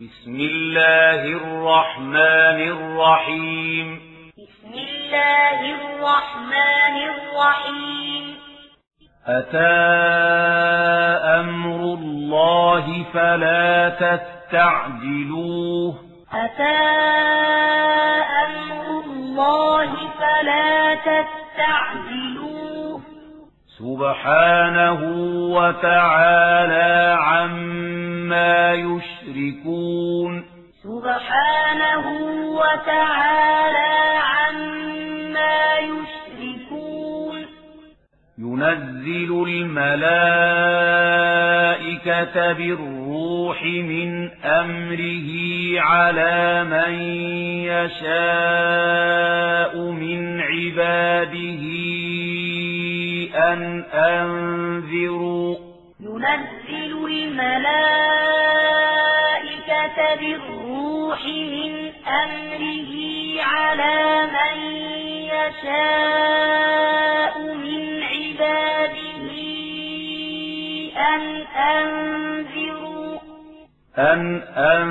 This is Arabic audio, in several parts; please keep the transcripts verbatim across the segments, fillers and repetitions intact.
بسم الله الرحمن الرحيم بسم الله الرحمن الرحيم أتى أمر الله فلا تستعجلوه أتى أمر الله فلا تستعجلوه سبحانه وتعالى عما يشركون سبحانه وتعالى عما يشركون ينزل الملائكة بالروح من أمره على من يشاء من عباده أن أنذروا ينزل الملائكة بالروح من أمره على من يشاء من عباده أن أنذروا أن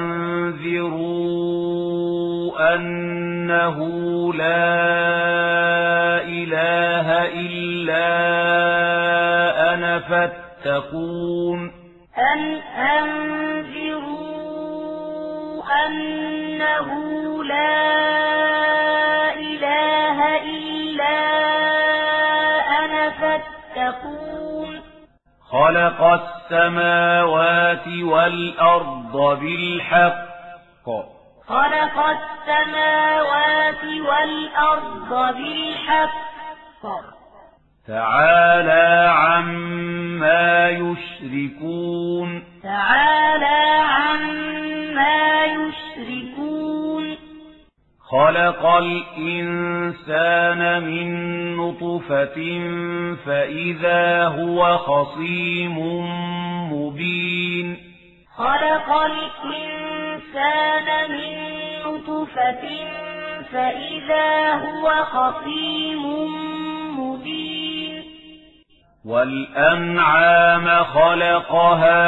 أنذروا أنه لا إله إلا أنا فاتقون أن أنذروا أنه لا إله إلا أنا فاتقون خلق السماوات والأرض بالحق خلق السماوات والأرض بالحق تعالى عما يشركون تعالى عما يشركون خلق الإنسان من نطفة فإذا هو خصيم مبين خلق الإنسان من نطفة فإذا هو خصيم مبين والأنعام خلقها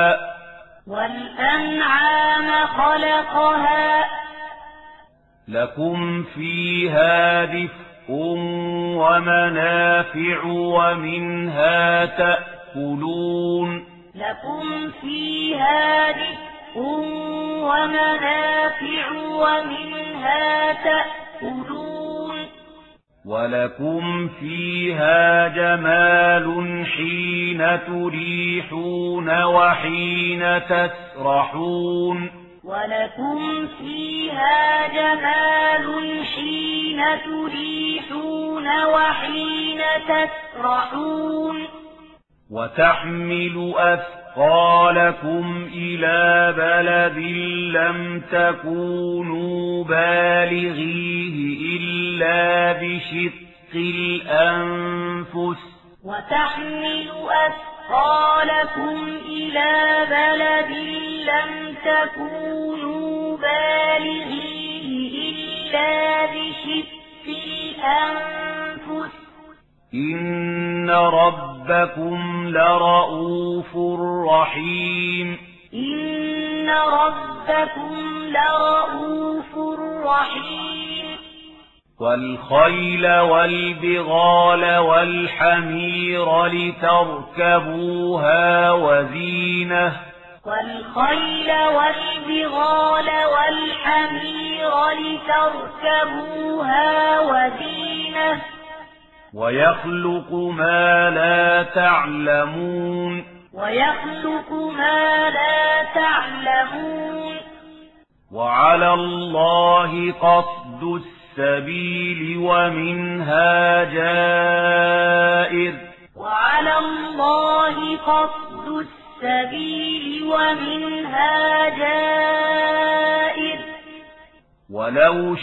والأنعام خلقها لكم فيها دفء ومنافع ومنها تأكلون لكم فيها دفء ومنافع ومنها تأكلون ولكم فيها جمال حين تريحون وحين تسرحون ولكم فيها جمال حين تريحون وحين تسرحون وتحمل أثقالكم إلى بلد لم تكونوا بالغيه إلا بشق الأنفس وتحمل أثقالكم إلى بلد لم تكونوا بالغيه إلا بشق الأنفس إن ربكم لرؤوف رحيم إن ربكم لرؤوف رحيم والخيل والبغال والحمير لتركبوها وزينة والخيل والبغال والحمير لتركبوها وزينة ويخلق ما لا تعلمون ويخلق ما لا تعلمون وعلى الله قصد السبيل ومنها جائر وعلى الله قصد السبيل ومنها جائر ولو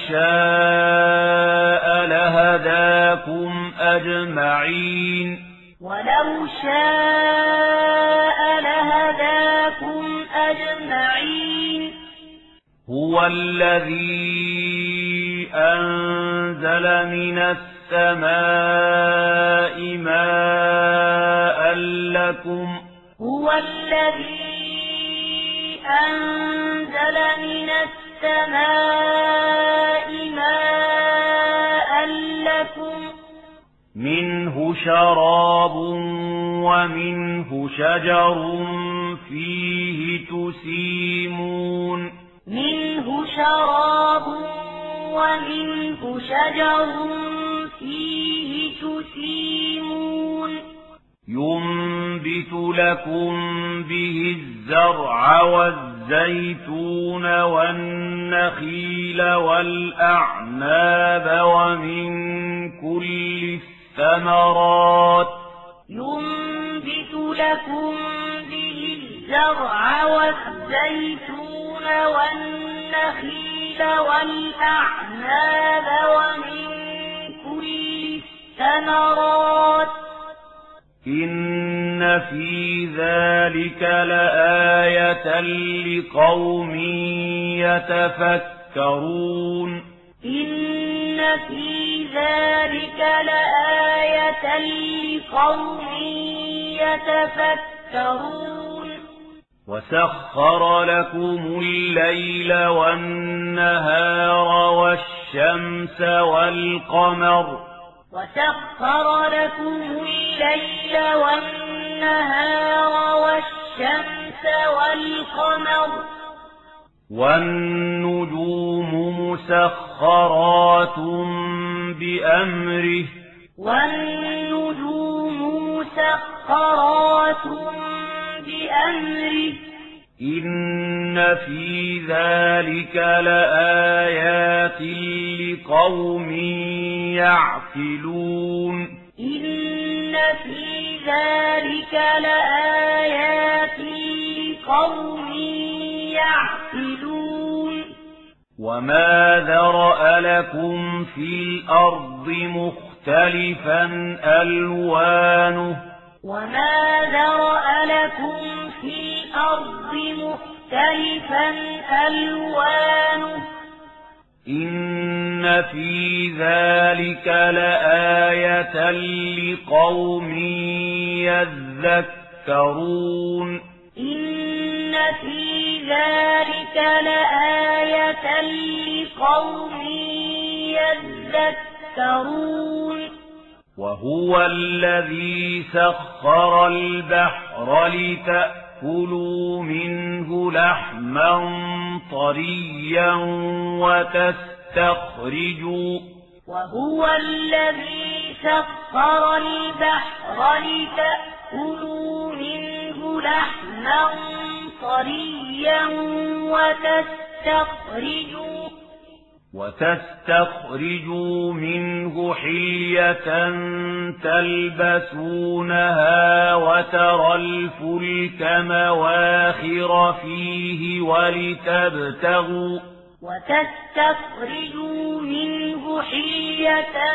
شاء لهداكم أجمعين ولو شاء لهداكم أجمعين هو الذي أنزل من السماء ماء لكم هو الذي أنزل من السماء ماء لكم منه شراب ومنه شجر فيه تسيمون منه شراب ومنه شجر فيه تسيمون ينبت لكم به الزرع والزيتون والنخيل والأعناب ومن كل الثمرات ينبت لكم به الزرع والزيتون والنخيل والأعناب ومن كل الثمرات إن في ذلك لآية لقوم يتفكرون إن في ذلك لآية لقوم يتفكرون وسخر لكم الليل والنهار والشمس والقمر وسخر لكم الليل والنهار والشمس والقمر والنجوم مسخرات بأمره والنجوم مسخرات بأمره إن في ذلك لآيات لقوم يعقلون إن في ذلك لآيات لقوم يعقلون وما ذرأ لكم في الأرض مختلفا ألوانه وما ذرأ لكم في الأرض مختلفا ألوانه إن في ذلك لآية لقوم يذكرون إن في ذلك لآية لقوم يذكرون وهو الذي سخر البحر لتأكلوا منه لحما طريا وتستخرجوا وهو الذي سخر البحر لتأكلوا منه لحما طريا وتستخرجوا وتستخرجوا منه حلية تلبسونها وترى الفلك مواخر فيه ولتبتغوا وتستخرجوا منه حلية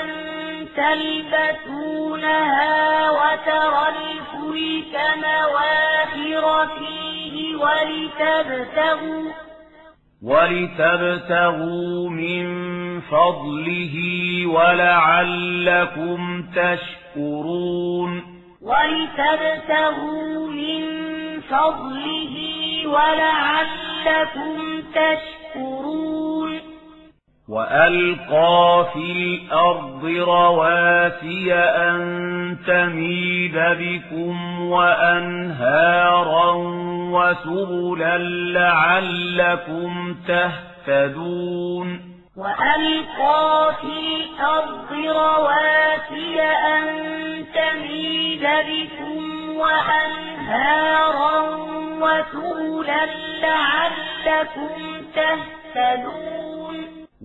تلبسونها وترى الفلك مواخر فيه ولتبتغوا ولتبتغوا من فضله ولعلكم تشكرون ولتبتغوا من فضله ولعلكم تشكرون وألقى في الأرض رواسي أن تميد بكم وأنهارا وسبلا لعلكم تهتدون وألقى في الأرض رواسي أن تميد بكم وأنهارا وسبلا لعلكم تهتدون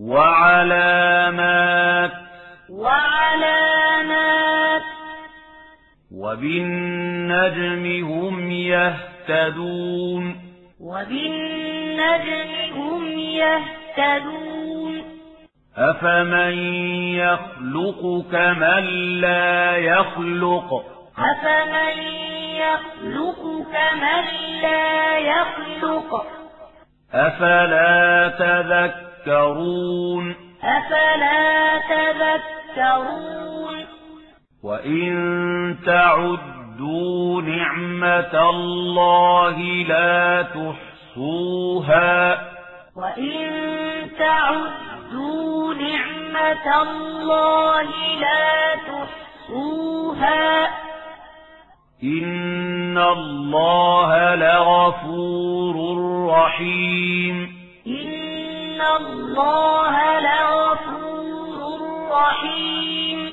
وعلامات وعلامات وبالنجم هم يهتدون وبالنجم هم يهتدون أفمن يخلق كمن لا يخلق أفمن يخلق كمن لا يخلق أفلا تذكرون أفلا تذكرون وإن تعدوا نعمة الله لا تحصوها وإن تعدوا نعمة الله لا تحصوها إن الله لغفور رحيم إن الله لغفور رحيم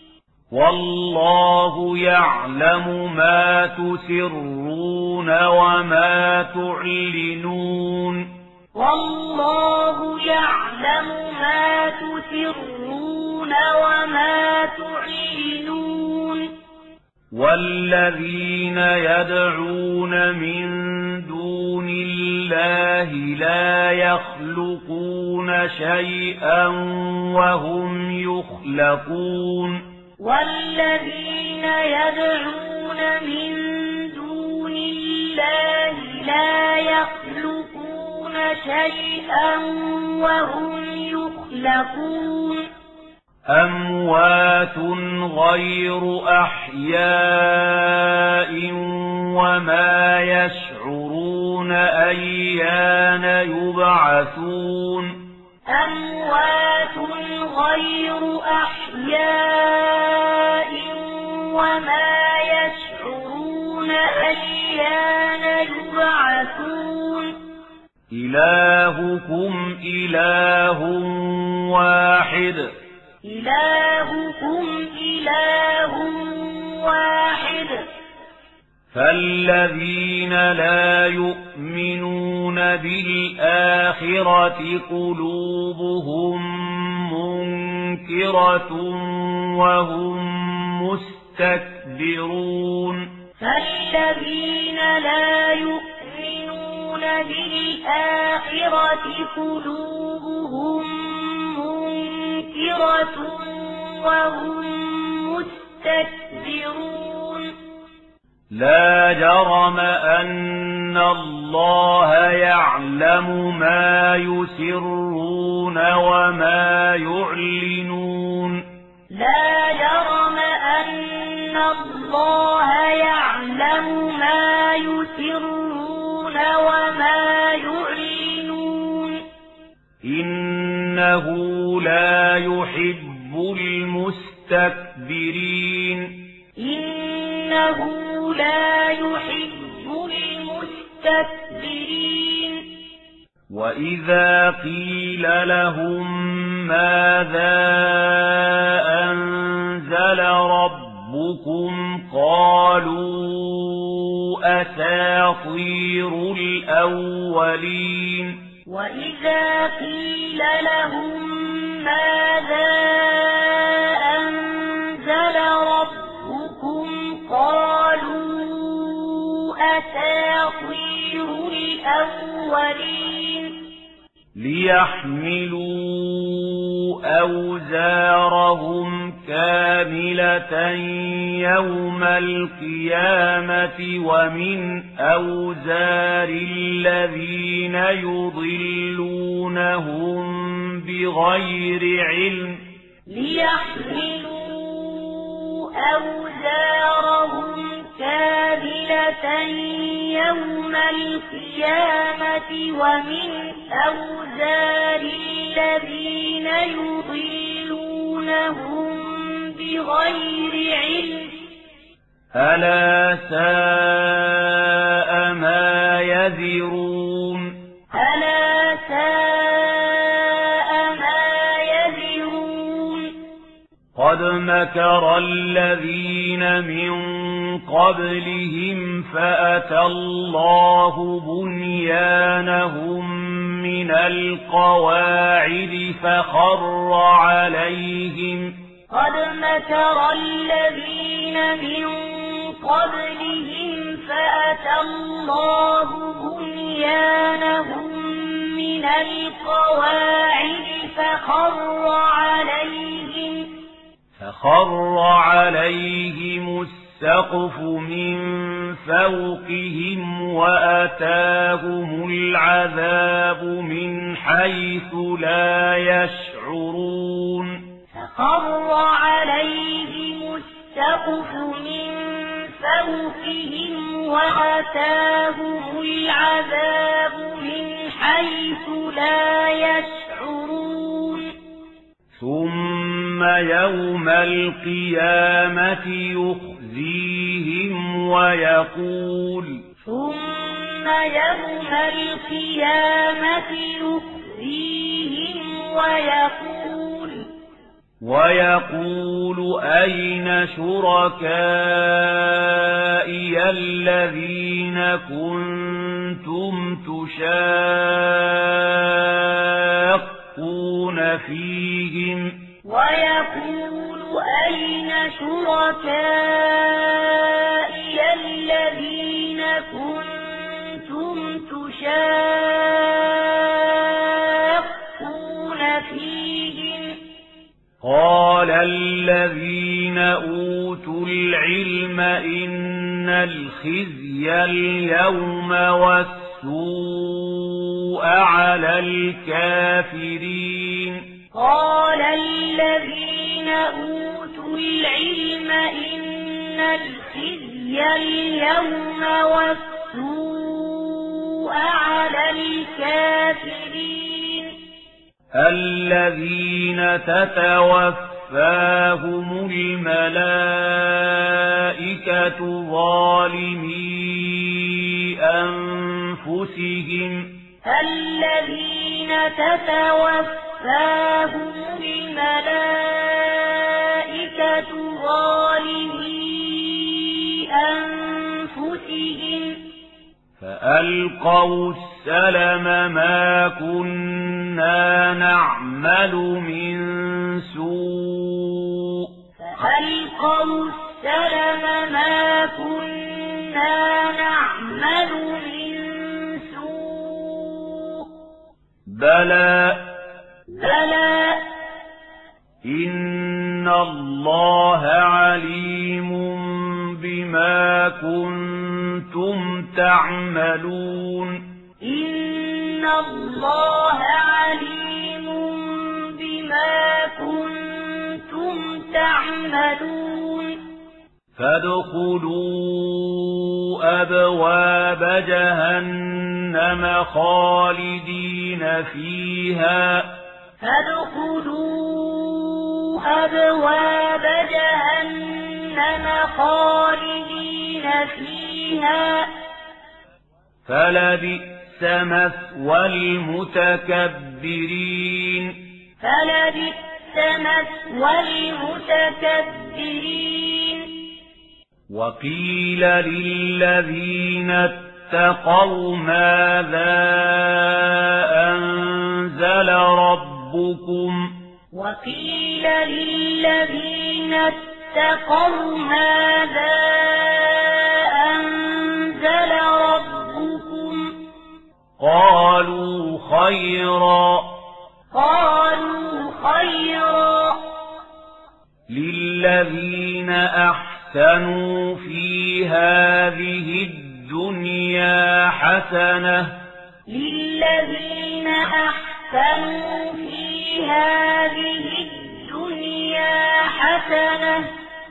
والله يعلم ما تسرون وما تعلنون والله يعلم ما تسرون وما تعلنون والذين يدعون من دون الله لا يخلقون شيئا وهم يخلقون والذين يدعون من دون الله لا يخلقون شيئا وهم يخلقون أموات غير أحياء وما يشعرون أيان يبعثون أموات غير أحياء وما يشعرون أيان يبعثون إلهكم إله واحد إلهكم إله واحد فالذين لا يؤمنون بالآخرة قلوبهم منكرة وهم مستكبرون فالذين لا يؤمنون بالآخرة قلوبهم منكرة وهم مستكبرون لا جرم أن الله يعلم ما يسرون وما يعلنون لا جرم أن الله يعلم ما يسرون وما يعلنون إنه لا يحب المستكبرين إنه لا يحب المستكبرين وإذا قيل لهم ماذا أنزل ربكم قالوا أساطير الأولين وإذا قيل لهم ماذا أنزل ربكم قالوا أساطير الأولين ليحملوا أوزارهم كاملة يوم القيامة ومن أوزار الذين يضلونهم بغير علم ليحملوا أوزارهم كاملة يوم القيامة ومن أوزار الذين يضلونهم بغير علم ألا ساء ما يذرون ألا ساء ما يذرون قد مكر الذين من قبلهم فأتى الله بنيانهم من القواعد فخر عليهم قد مكر الذين من قبلهم فأتى الله بنيانهم من القواعد فخر عليهم فخر عليهم السقف من فوقهم وأتاهم العذاب من حيث لا يشعرون فخر عليهم السقف من فوقهم وأتاهم العذاب من حيث لا يشعرون ثم يوم القيامة يخزيهم ويقول ثم يوم القيامة يخزيهم ويقول ويقول أين شركائي الذين كنتم تشاقون فيهم ويقول أين شركائي الذين كنتم تشاقون فيهم قال الذين أوتوا العلم إن الخزي اليوم والسوء على الكافرين قال الذين أوتوا العلم إن الخزي اليوم والسوء على الكافرين الذين تتوفاهم الملائكة ظالمي أنفسهم الذين تتوفاهم الملائكة ظالمي أنفسهم فألقوا السلم ما كنا نعمل من سوء فألقوا السلم ما كنا نعمل من سوء بلى بلى إن الله عليم بما كنتم تعملون إن الله عليم بما كنتم تعملون فادخلوا أبواب جهنم خالدين فيها فادخلوا أبواب جهنم خالدين فيها فلبئس مثوى المتكبرين فلبئس مثوى المتكبرين وقيل للذين اتقوا ماذا أنزل ربكم وقيل للذين اتقوا ماذا أنزل ربكم قالوا خيرا قالوا خيرا للذين أحسنوا في هذه الدنيا حسنة للذين أحسنوا في هذه الدنيا حسنة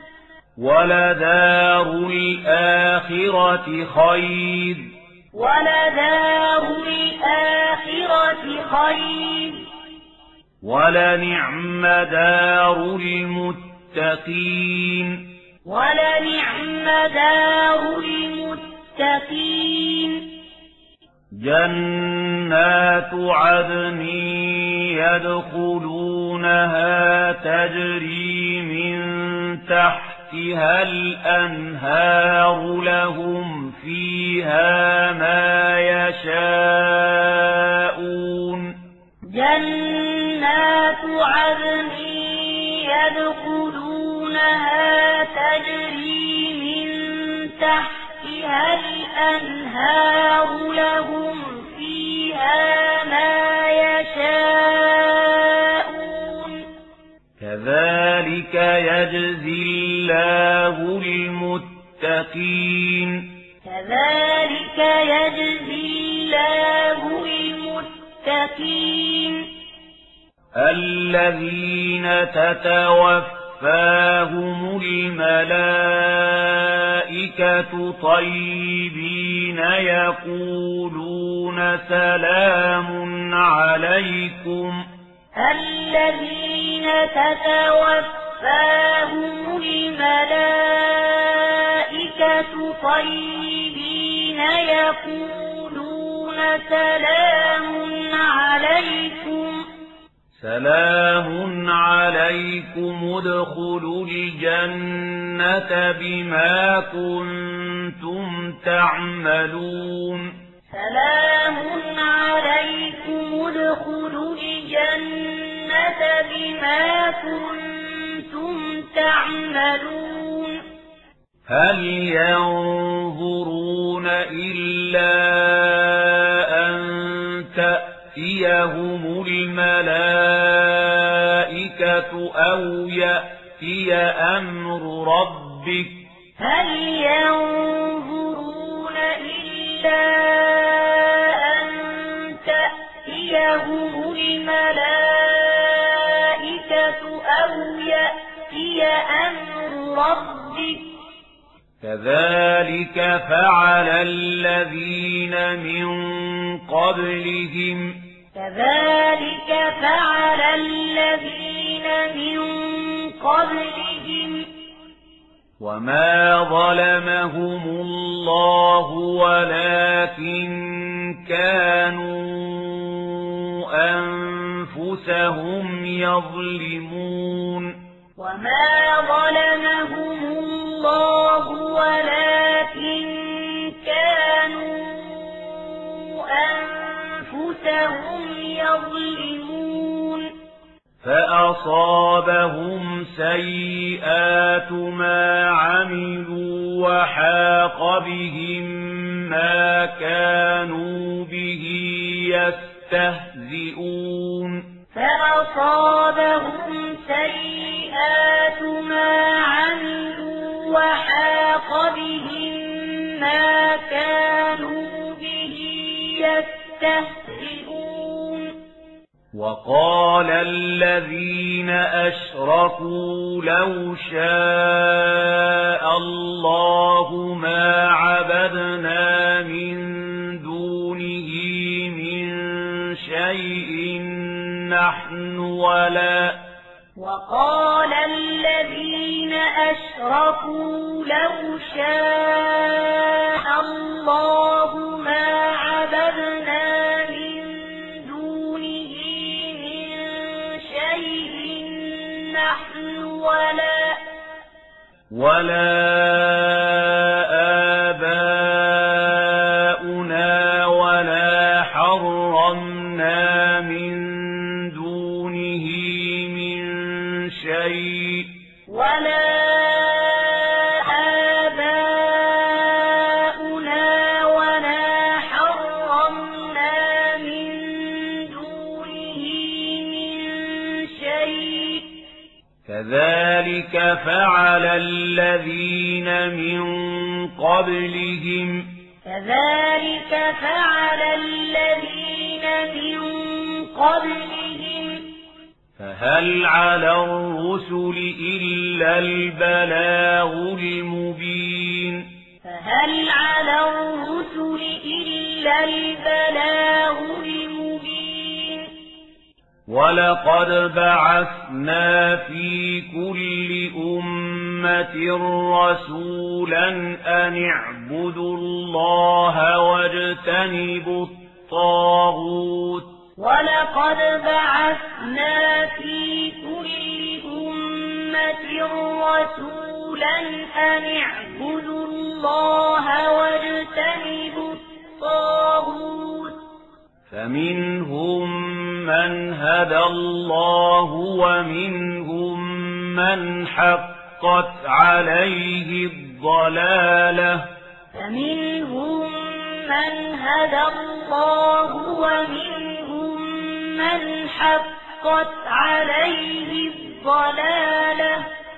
ولدار الآخرة خير ولدار الآخرة خير ولنعم دار المتقين ولنعم دار المتقين جنات عدن يدخلونها تجري من تحتها الأنهار لهم فيها ما يشاءون جنات عدن يدخلونها تجري من تحتها الأنهار لهم فيها ما يشاءون كذلك يجزي الله المتقين كذلك يجزي الله المتقين الذين تتوفاهم تتوفاهم الملائكة طيبين يقولون سلام عليكم الذين تتوفاهم الملائكة طيبين يقولون سلام عليكم سلام عليكم ادخلوا الجنة بما كنتم تعملون سلام عليكم ادخلوا الجنة بما كنتم تعملون هل ينظرون إلا أن تأتيهم الملائكة أو يأتي أمر ربك هل ينظرون إلا أن تأتيهم الملائكة أو يأتي أمر ربك كذلك فعل الذين من قبلهم كذلك فعل الذين من قبلهم وما ظلمهم الله ولكن كانوا أنفسهم يظلمون وما ظلمهم الله ولكن كانوا أنفسهم يظلمون فأصابهم سيئات ما عملوا وحاق بهم ما كانوا به يستهزئون فأصابهم سيئات ما عملوا وحاق بهم ما كانوا به يستهزئون وقال الذين أشركوا لو شاء الله ما عبدنا من دونه من شيء نحن ولا وقال الذين أشركوا لو شاء الله ما عبدنا من دونه من شيء نحن ولا ولا آباؤنا ولا حرمنا من دونه من شيء ولا آباؤنا ولا حرمنا من دونه من شيء كذلك فعل الذين من قبلهم كذلك فعل الذين من قبلهم فهل على الرسل إلا البلاغ المبين فهل على الرسل إلا البلاغ المبين ولقد بعثنا في كل أمة رسولا أن اعبدوا الله واجتنبوا الطاغوت ولقد بعثنا في كل أمة رسولا أن اعبدوا الله واجتنبوا الطاغوت فمنهم من هدى الله ومنهم من حقت عليه الضلالة فمنهم من هدى الله ومنهم من حقت عليه الضلالة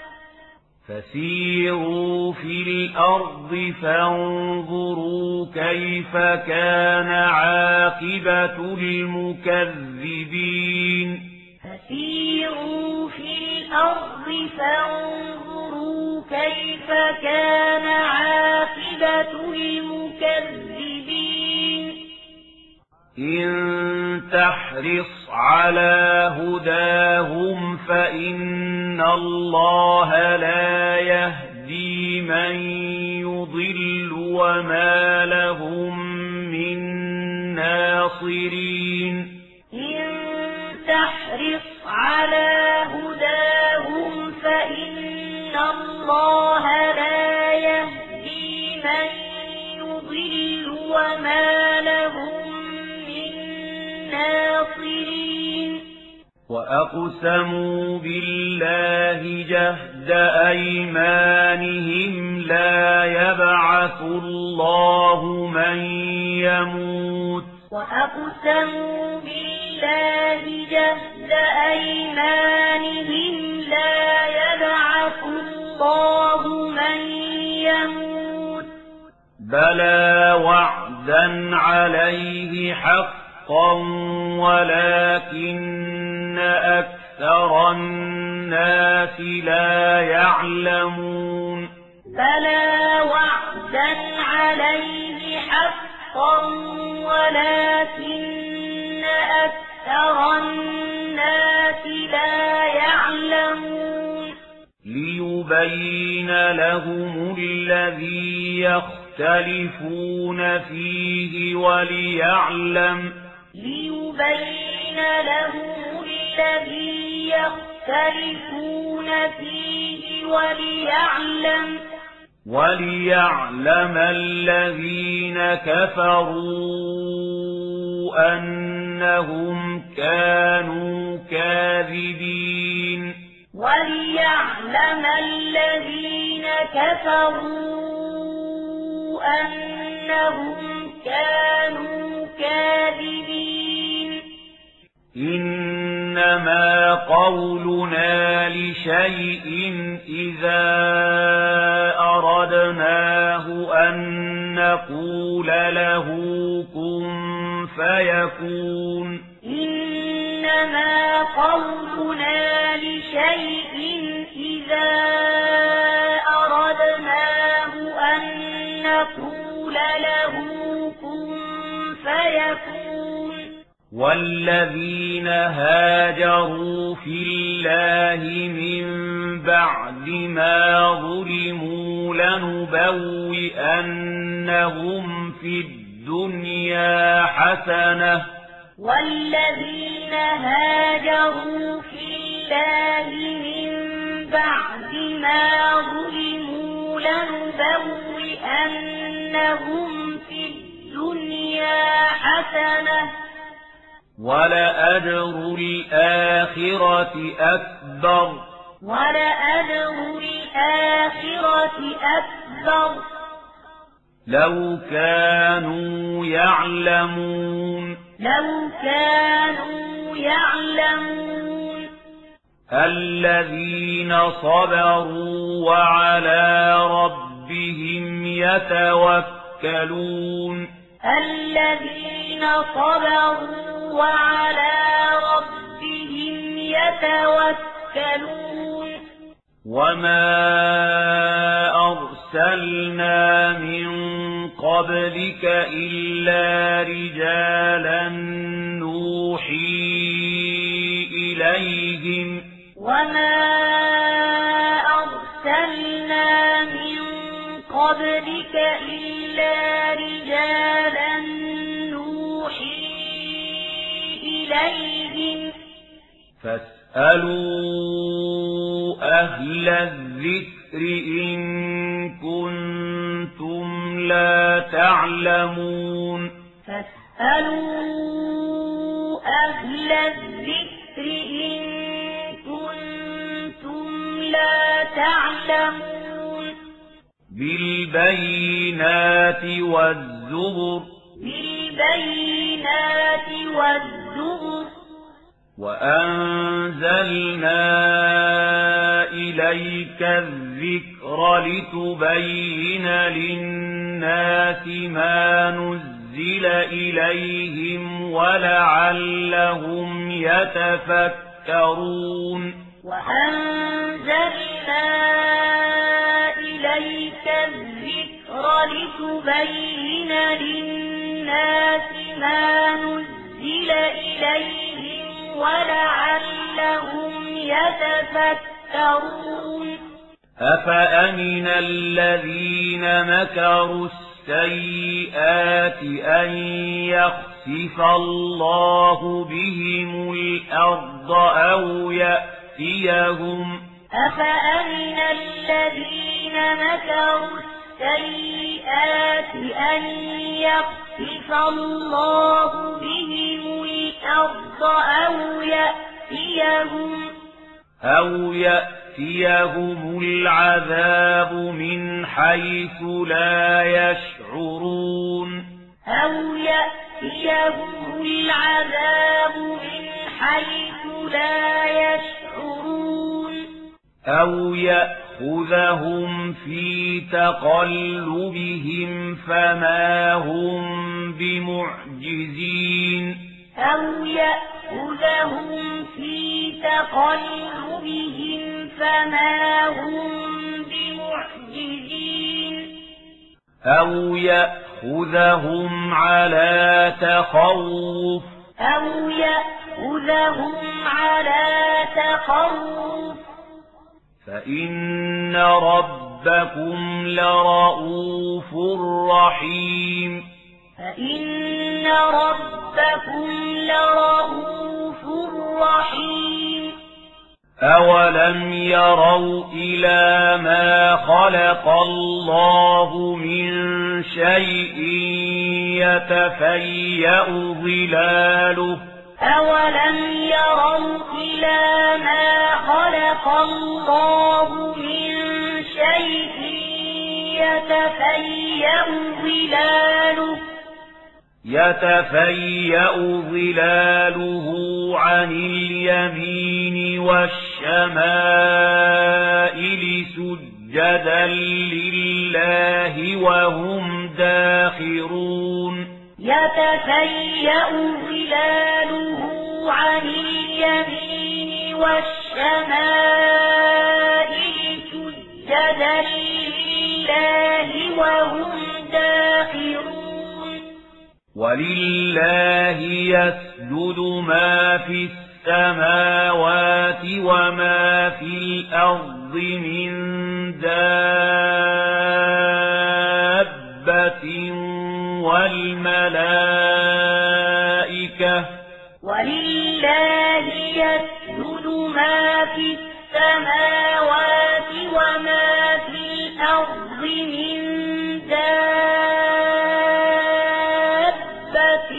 فسيروا في الأرض فانظروا كيف كان عاقبة المكذبين فسيروا في الأرض فانظروا كيف كان عاقبة المكذبين إن تحرص على هداهم فإن الله لا يهدي من يضل وما لهم من ناصرين إن تحرص على هداهم فإن الله لا يهدي من يضل وما لهم من ناصرين وأقسموا بالله جهد أيمانهم لا يبعث الله من يموت وأقسموا بالله جهد أيمانهم لا يبعث الله من يموت بلى وعدا عليه حقا ولكن أكثر الناس لا يعلمون بلى وعدا عليه حقا ولكن أكثر الناس لا يعلمون ليبين لهم الذي يختلفون فيه وليعلم ليبين لهم الذي يختلفون فيه وليعلم وليعلم الذين كفروا أنهم كانوا كاذبين وليعلم الذين كفروا أنهم كانوا كاذبين إنما قولنا لشيء إذا أردناه أن نقول له كن فيكون إنما قولنا لشيء إذا أردناه أن نقول له كن فيكون والذين هاجروا في الله من بعد ما ظلموا لنبوئنهم في الدنيا حسنة والذين هاجروا في الله من بعد ما ظلموا لنبوئنهم في الدنيا حسنة ولأجر الآخرة أكبر ولأجر الآخرة أكبر لو كانوا يعلمون لو كانوا يعلمون الذين صبروا وعلى ربهم يتوكلون الذين صبروا وعلى ربهم يتوكلون وما أرسلنا من قبلك إلا رجالا نوحي إليهم وما أرسلنا من قبلك إلا رجالا نوحي إليهم فاسألوا أهل الذكر إن كنتم لا تعلمون فاسألوا أهل الذكر إن كنتم لا تعلمون بالبينات والزبر بالبينات والزبر وأنزلنا إليك الذكر لتبين للناس ما نزل إليهم ولعلهم يتفكرون يتفكرون وأنزلنا إليك الذكر لتبين للناس ما نزل إليهم ولعلهم يتفكرون أفأمن الذين مكروا السيئات أن يخسف الله بهم الأرض أو يأتيهم أفأمن الذين مكروا السيئات أن يخسف الله بهم الأرض أو يأتيهم أو يأتيهم العذاب من حيث لا يشعرون أو يأتيهم العذاب من حيث لا يشعرون أو يأخذهم في تقلبهم فما هم بمعجزين أو يأخذهم في تقلبهم فما هم بمعجزين أو يأخذهم على تخوف أو يأخذهم على تخوف فإن ربكم لرؤوف رحيم فإن ربكم لرؤوف رحيم أولم يروا إلى ما خلق الله من شيء يتفيأ ظلاله أولم يروا إلى ما خلق الله من شيء يتفيأ ظلاله يتفيأ ظلاله عن اليمين والشمائل سجدا لله وهم داخرون يتفيأ ظلاله عن اليمين والشمائل سجدا لله وهم داخرون ولله يسجد ما في السماوات وما في الأرض من دابة والملائكة ولله يسجد ما في السماوات وما في الأرض من دابة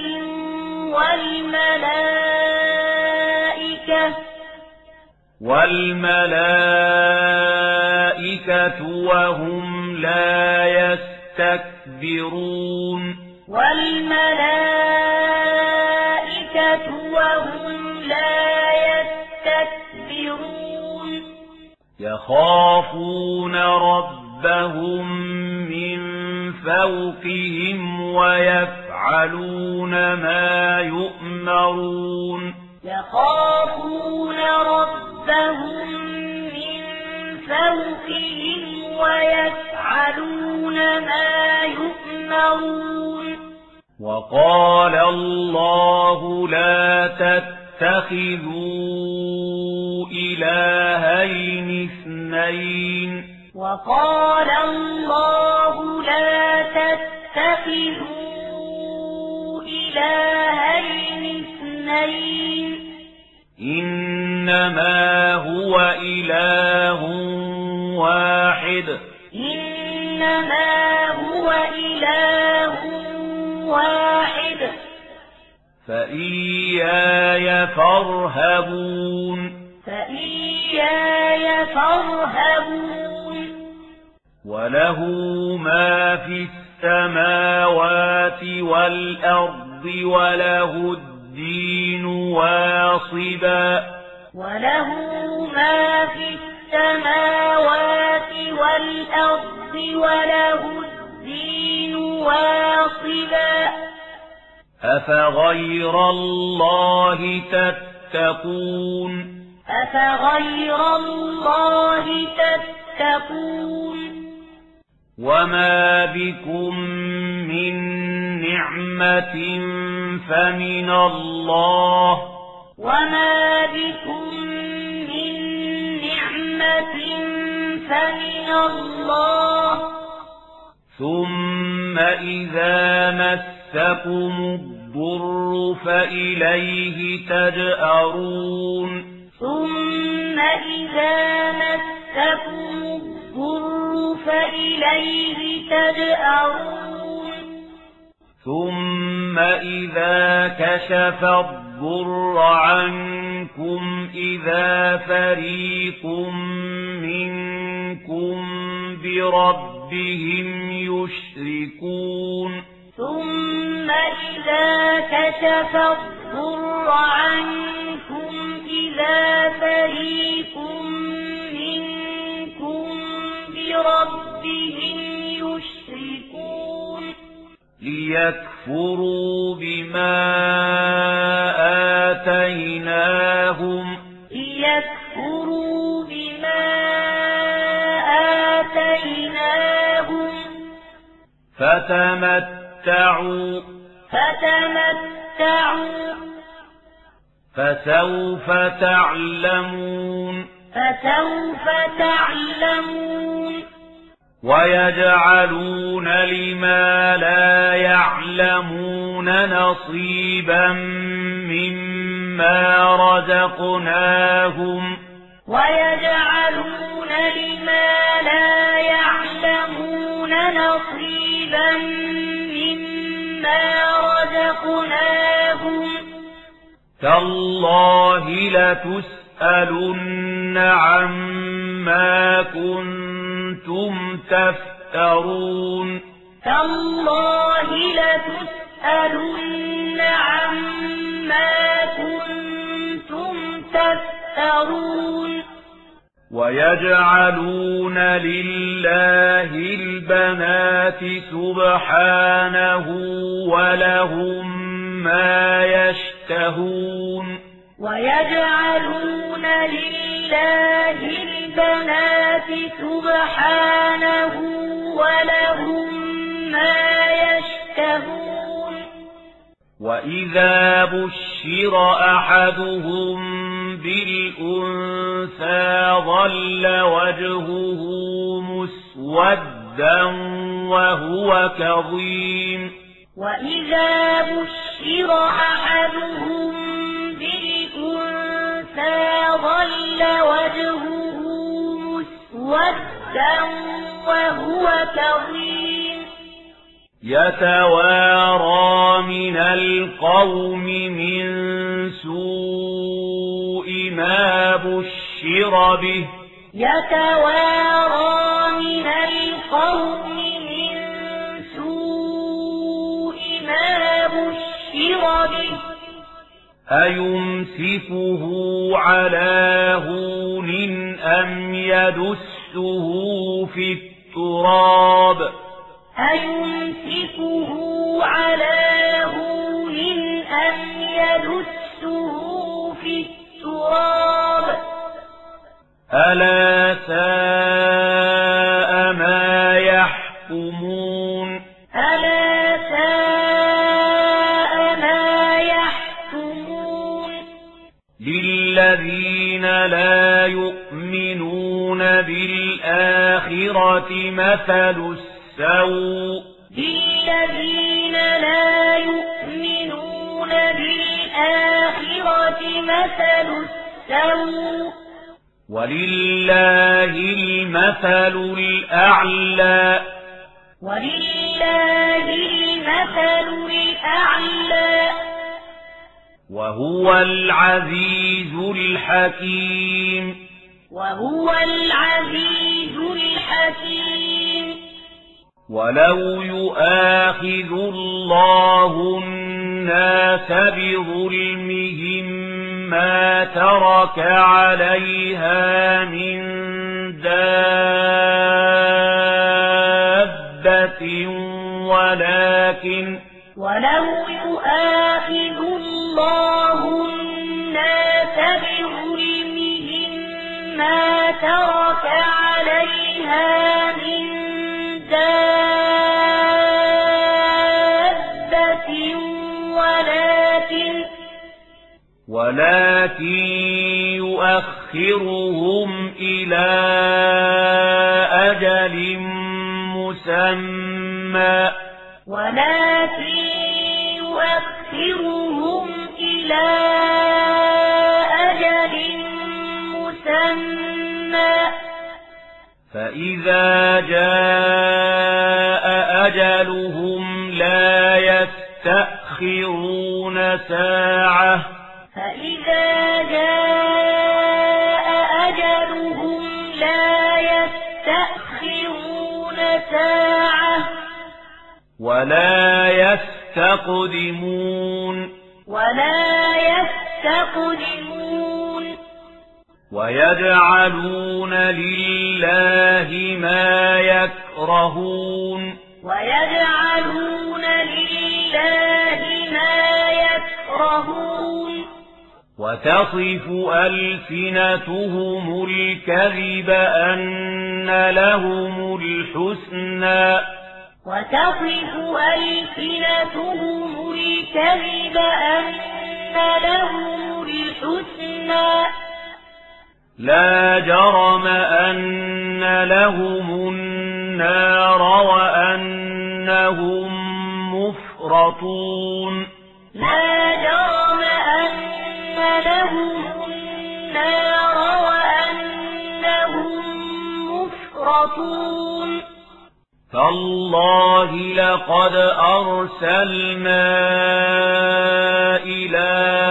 والملائكة والملائكة وهم لا يستكبرون والملائكة وهم لا يستكبرون يخافون ربهم من فوقهم ويفعلون ما يؤمرون يخافون ربهم من فوقهم ويفعلون ما يؤمرون وقال الله لا تتخذوا إلهين اثنين وقال الله لا تتخذوا إلهين اثنين إنما هو إله واحد إنما هو إله واحد فإياي فارهبون فإياي فارهبون وله ما في السماوات والأرض وله الدين واصبا وله ما في السماوات والأرض وله الدين واصبا أفغير الله تتقون أفغير الله تتقون وما بكم من نعمة فمن الله وما بكم من نعمة فمن الله ثم إذا مسكم الضر فإليه تجأرون ثم إذا مسكم الضر فإليه تجأرون ثم إذا كشف الضر عنكم إذا فريق منكم بربهم يشركون ثم إذا كشف الضر عنكم إذا فريق منكم بربهم يشركون ليكفروا بما آتيناهم ليكفروا بما آتيناهم فتمتعوا فتمتعوا فسوف تعلمون فسوف تعلمون ويجعلون لما لا يعلمون نصيبا مما رزقناهم ويجعلون لما لا يعلمون نصيبا مما رزقناهم تالله لتسألن عما كنتم تفترون تالله لتسألن عما كنتم تفترون ويجعلون لله البنات سبحانه ولهم ما يشتهون ويجعلون لله البنات سبحانه ولهم ما يشتهون وإذا بشر أحدهم بالأنثى ظل وجهه مسودا وهو كظيم وإذا بشر أحدهم بالأنثى ظل وجهه مسودا وهو كظيم يتوارى من القوم من سوء ما بشر به يتوارى من القوم من سوء ما بشر به أيمسكه على هون أم يدسه في التراب أيمسكه على هون أم يدسه في التراب ألا ساء ما يحكمون ألا ساء ما يحكمون للذين لا يؤمنون بالآخرة مثل السوء للذين لا يؤمنون بالآخرة مثل السوء ولله المثل الأعلى ولله المثل الأعلى وهو العزيز الحكيم وهو العزيز الحكيم ولو يؤاخذ الله الناس بظلمهم ما ترك عليها من دابة ولكن ولو يؤاخذ الله الناس بظلمهم ما ترك عليها من دابة ولكن ولكن يؤخرهم إلى أجل مسمى ولكن يؤخرهم إلى أجل مسمى فإذا جاء أجلهم لا يستأخرون ساعة فإذا جاء أجلهم لا يستأخرون ساعة ولا يستقدمون ولا يستقدمون ويجعلون لله ما يكرهون ويجعلون لله ما يكرهون وتصف ألسنتهم الكذب أن لهم الحسنى وتصف ألسنتهم الكذب أن لهم الحسنى لا جرم أن لهم النار وأنهم مفرطون لا جرم أن لهم النار وأنهم مفرطون تالله لقد أرسلنا إلى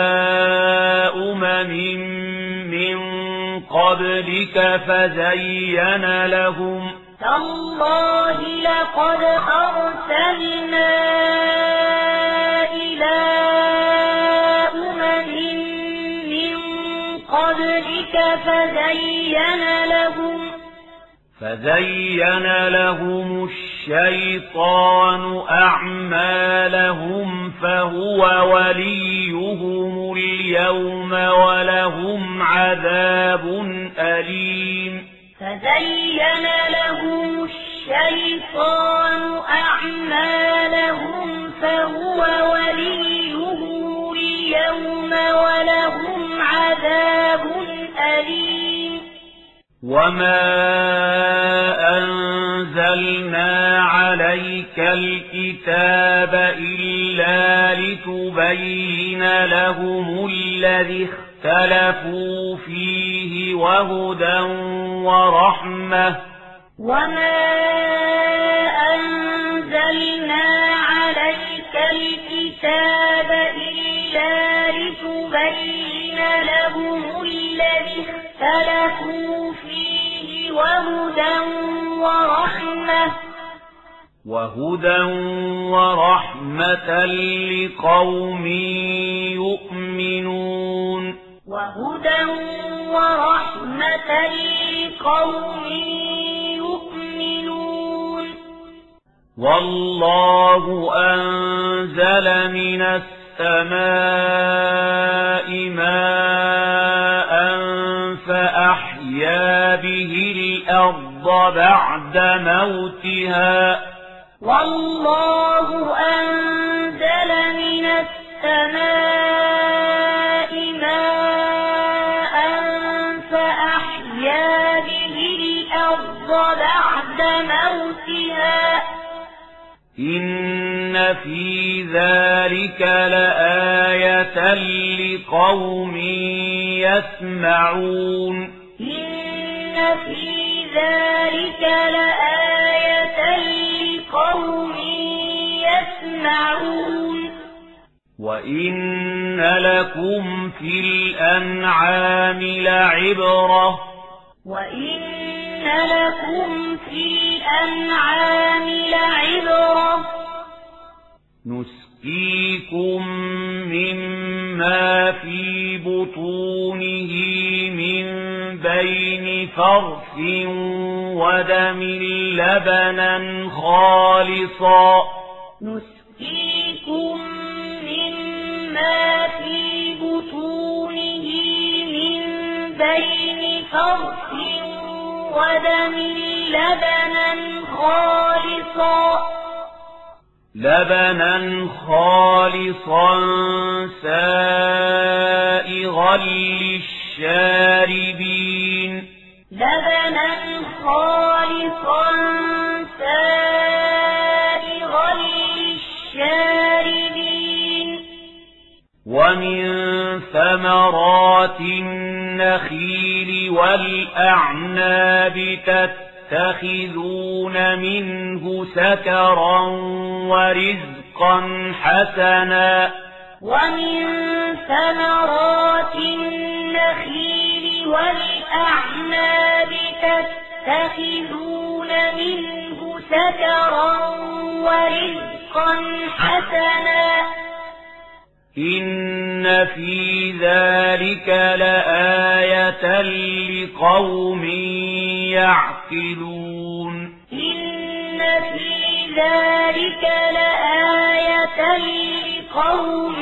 أمم من قبلك فزين لهم تالله لقد أرسلنا إلى أمم من قبلك فزين لهم فزين لهم الشيطان أعمالهم فهو وليهم اليوم ولهم عذاب أليم فزين لهم الشيطان أعمالهم فهو وليهم اليوم ولهم عذاب أليم وما أنزلنا عليك الكتاب إلا لتبين لهم الذي اختلفوا فيه وهدى ورحمة وما أنزلنا عليك الكتاب إلا لتبين لهم الذي اختلفوا فيه وهدى ورحمة وهدى ورحمة لقوم يؤمنون وهدى ورحمة لقوم يؤمنون والله أنزل من السماء ماء فأحيا به الأرض بعد موتها والله أنزل من السماء ماء فأحيا به الأرض بعد موتها إن في ذلك لآية لقوم يسمعون إن في ذلك لآية لقوم يسمعون وإن لكم في الأنعام لعبرة وإن لكم في الأنعام لعبرة نسقيكم مما في بطونه من بين فرث ودم لبنا خالصا نسقيكم مما في بطونه بين فرث ودم لبنا خالصا لبنا خالصا سائغا للشاربين لبنا خالصا سائغا للشاربين ومن ثمرات النخيل والأعناب تتخذون منه سكرا ورزقا حسنا ومن ثمرات النخيل والأعناب تتخذون منه سكرا ورزقا حسنا إن في ذلك لآية لقوم يعقلون إن في ذلك لآية لقوم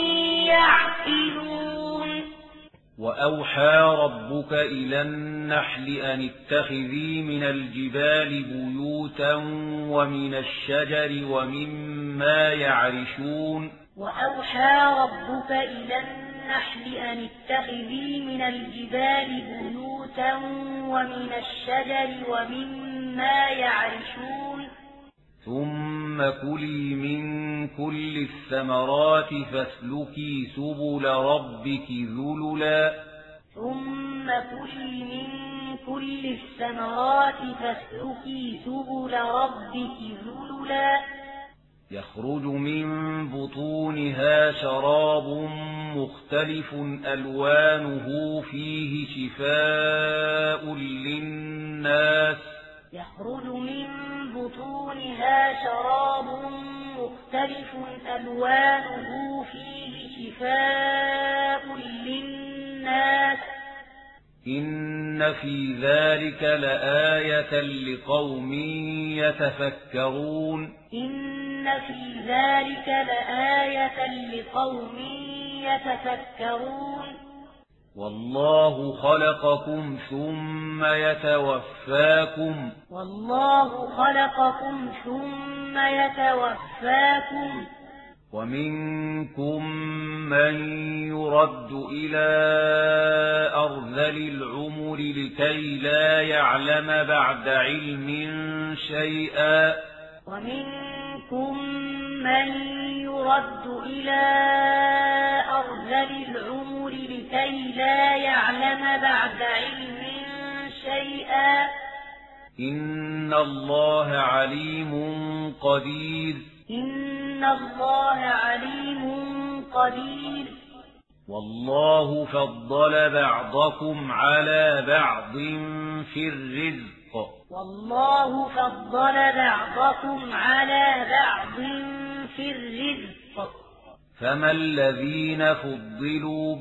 يعقلون وأوحى ربك إلى النحل أن اتخذي من الجبال بيوتا ومن الشجر ومما يعرشون وأوحى ربك إلى النحل أن اتخذي من الجبال بيوتا ومن الشجر ومما يعرشون ثم كلي من كل الثمرات فاسلكي سبل ربك ذللا ثم كلي من كل الثمرات فاسلكي سبل ربك ذللا يخرج من بطونها شراب مختلف ألوانه فيه شفاء للناس يخرج من بطونها شراب مختلف ألوانه فيه شفاء للناس إن في ذلك لآية لقوم يتفكرون إن في ذلك لآية لقوم يتفكرون والله خلقكم ثم يتوفاكم والله خلقكم ثم يتوفاكم ومنكم من يرد إلى أرذل العمر لكي لا يعلم بعد علم شيئا ومنكم من يرد إلى أرذل العمر لكي لا يعلم بعد علم شيئا إن الله عليم قدير إن الله عليم قدير والله فضل بعضكم على بعض في الرزق والله فضل بعضكم على بعض في الرزق فما الذين فضلوا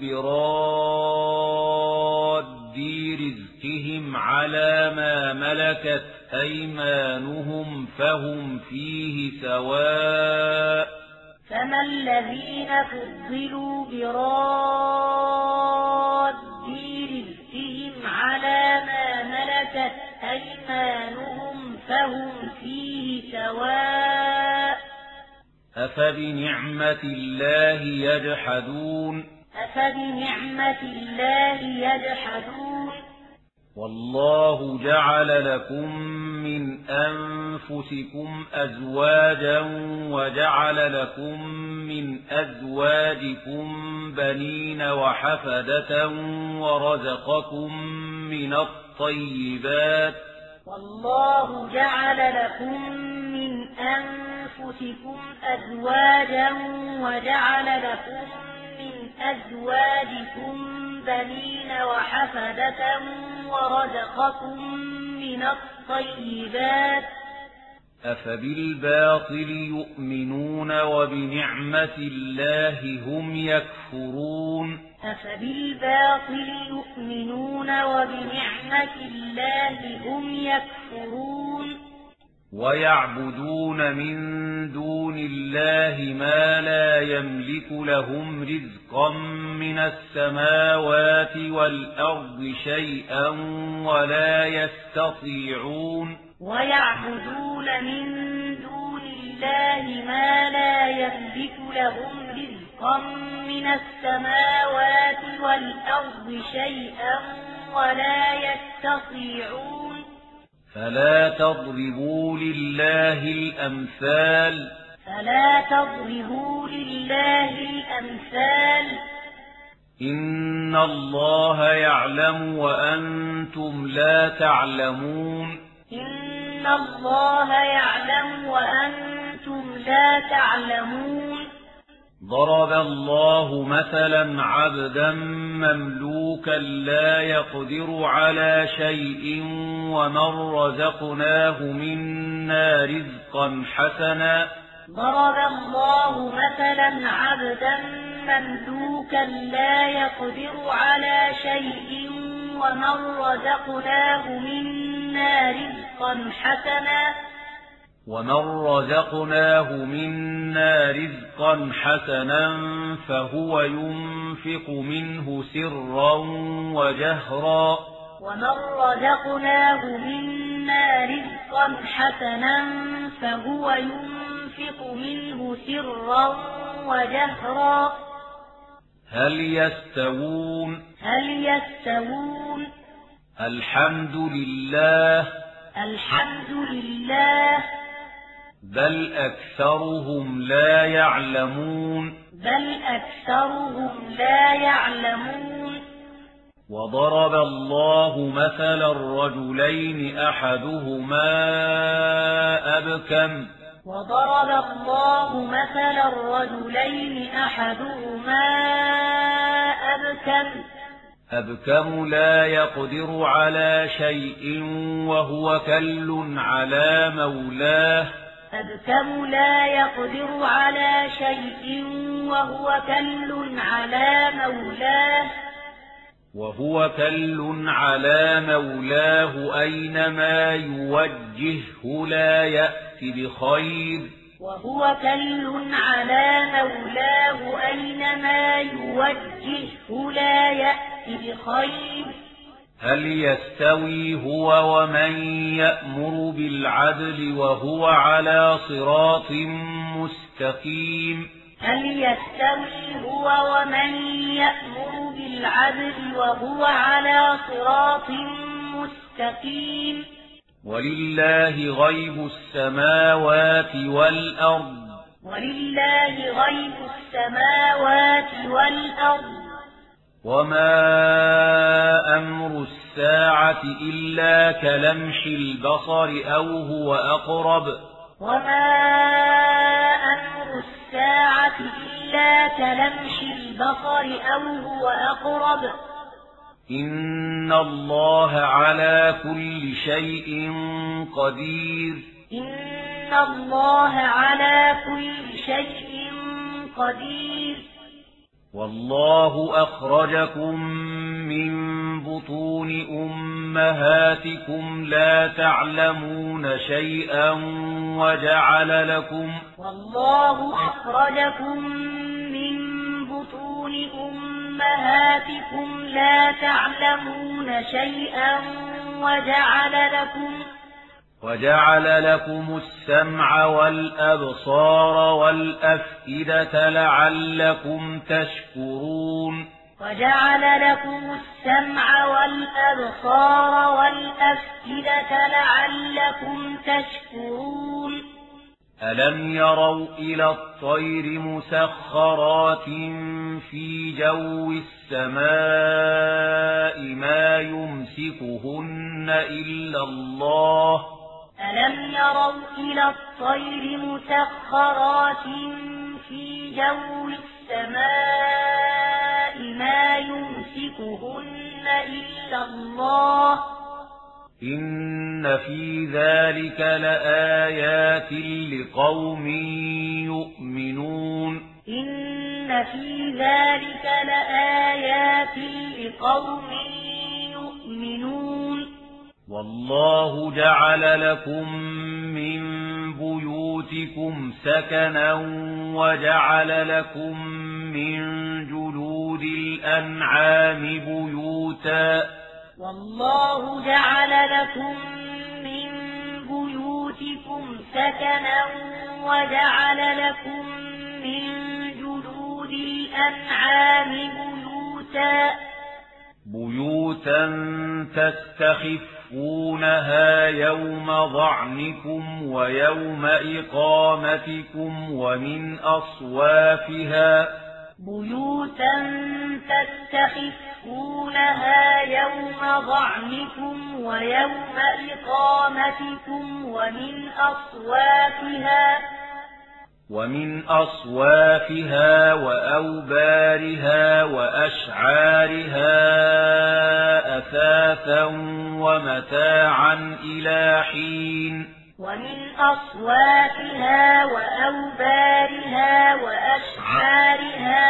براد رزقهم على ما ملكت أيمانهم فهم فيه سواء فما الذين فضلوا براد رزقهم على ما ملكت أيمانهم فهم فيه سواء أفبنعمة الله يجحدون أفبنعمة الله يجحدون والله جعل لكم من أنفسكم أزواجا وجعل لكم من أزواجكم بنين وحفدة ورزقكم من الطيبات والله جعل لكم من أنفسكم أزواجا وجعل لكم من أزواجكم بنين وحفدة ورزقكم من الطيبات أفبالباطل يؤمنون وبنعمة الله هم يكفرون أفبالباطل يؤمنون وبنعمة الله هم يكفرون ويعبدون من دون الله ما لا يملك لهم رزقا من السماوات والأرض شيئا ولا يستطيعون ويعبدون من دون الله ما لا يملك لهم رزقا من السماوات والأرض شيئا ولا يستطيعون فلا تضربوا لله الأمثال فلا تضربوا لله الأمثال إن الله يعلم وأنتم لا تعلمون إن الله يعلم وأنتم لا تعلمون ضرب الله مثلا عبدا مملوكا لا يقدر على شيء ومن رزقناه منا رزقا حسنا ضرب الله مثلا عبدا مملوكا لا يقدر على شيء ومن رزقناه منا رزقا حسنا ومن رزقناه منا رزقا حسنا فهو ينفق منه سرا وجهرا ومن رزقناه منا رزقا حسنا فهو ينفق منه سرا وجهرا هل يستوون هل يستوون الحمد لله الحمد لله بل أكثرهم لا يعلمون بل أكثرهم لا يعلمون وضرب الله مثلا الرجلين أحدهما أبكم وضرب الله مثلا الرجلين أحدهما أبكم أبكم لا يقدر على شيء وهو كل على مولاه أبكم لا يقدر على شيء وهو كل على مولاه وهو كل على مولاه أينما يوجهه لا يأتي بخير وهو كل على مولاه أينما يوجهه لا يأتي بخير هل يستوي هو ومن يأمر بالعدل وهو على صراط مستقيم هل يستوي هو ومن يأمر بالعدل وهو على صراط مستقيم ولله غيب السماوات والأرض ولله غيب السماوات والأرض وما أمر الساعة إلا كلمح البصر أو هو أقرب وما أمر الساعة إلا كلمح البصر أو هو أقرب إن الله على كل شيء قدير إن الله على كل شيء قدير والله أخرجكم من بطون أمهاتكم لا تعلمون شيئا وجعل لكم والله أخرجكم من بطون أمهاتكم لا تعلمون شيئا وجعل لكم وجعل لكم السمع والأبصار والأفئدة لعلكم تشكرون وجعل لكم السمع والأبصار والأفئدة لعلكم تشكرون ألم يروا إلى الطير مسخرات في جو السماء ما يمسكهن إلا الله ألم يروا إلى الطير مسخرات في جو السماء ما يمسكهن إلا الله إن في ذلك لآيات لقوم يؤمنون إن في ذلك لآيات لقوم يؤمنون والله جعل لكم من بيوتكم سكنا وجعل لكم من جلود الأنعام بيوتا والله جعل لكم من بيوتكم سكنا وجعل لكم من جلود الأنعام بيوتا بيوتا تستخفونها يوم ضعنكم ويوم إقامتكم ومن أصوافها بيوتا تستخفونها يوم ضعنكم ويوم إقامتكم ومن أصوافها ومن أصوافها وأوبارها وأشعارها أثاثا ومتاعا إلى حين ومن أصوافها وأوبارها وأشعارها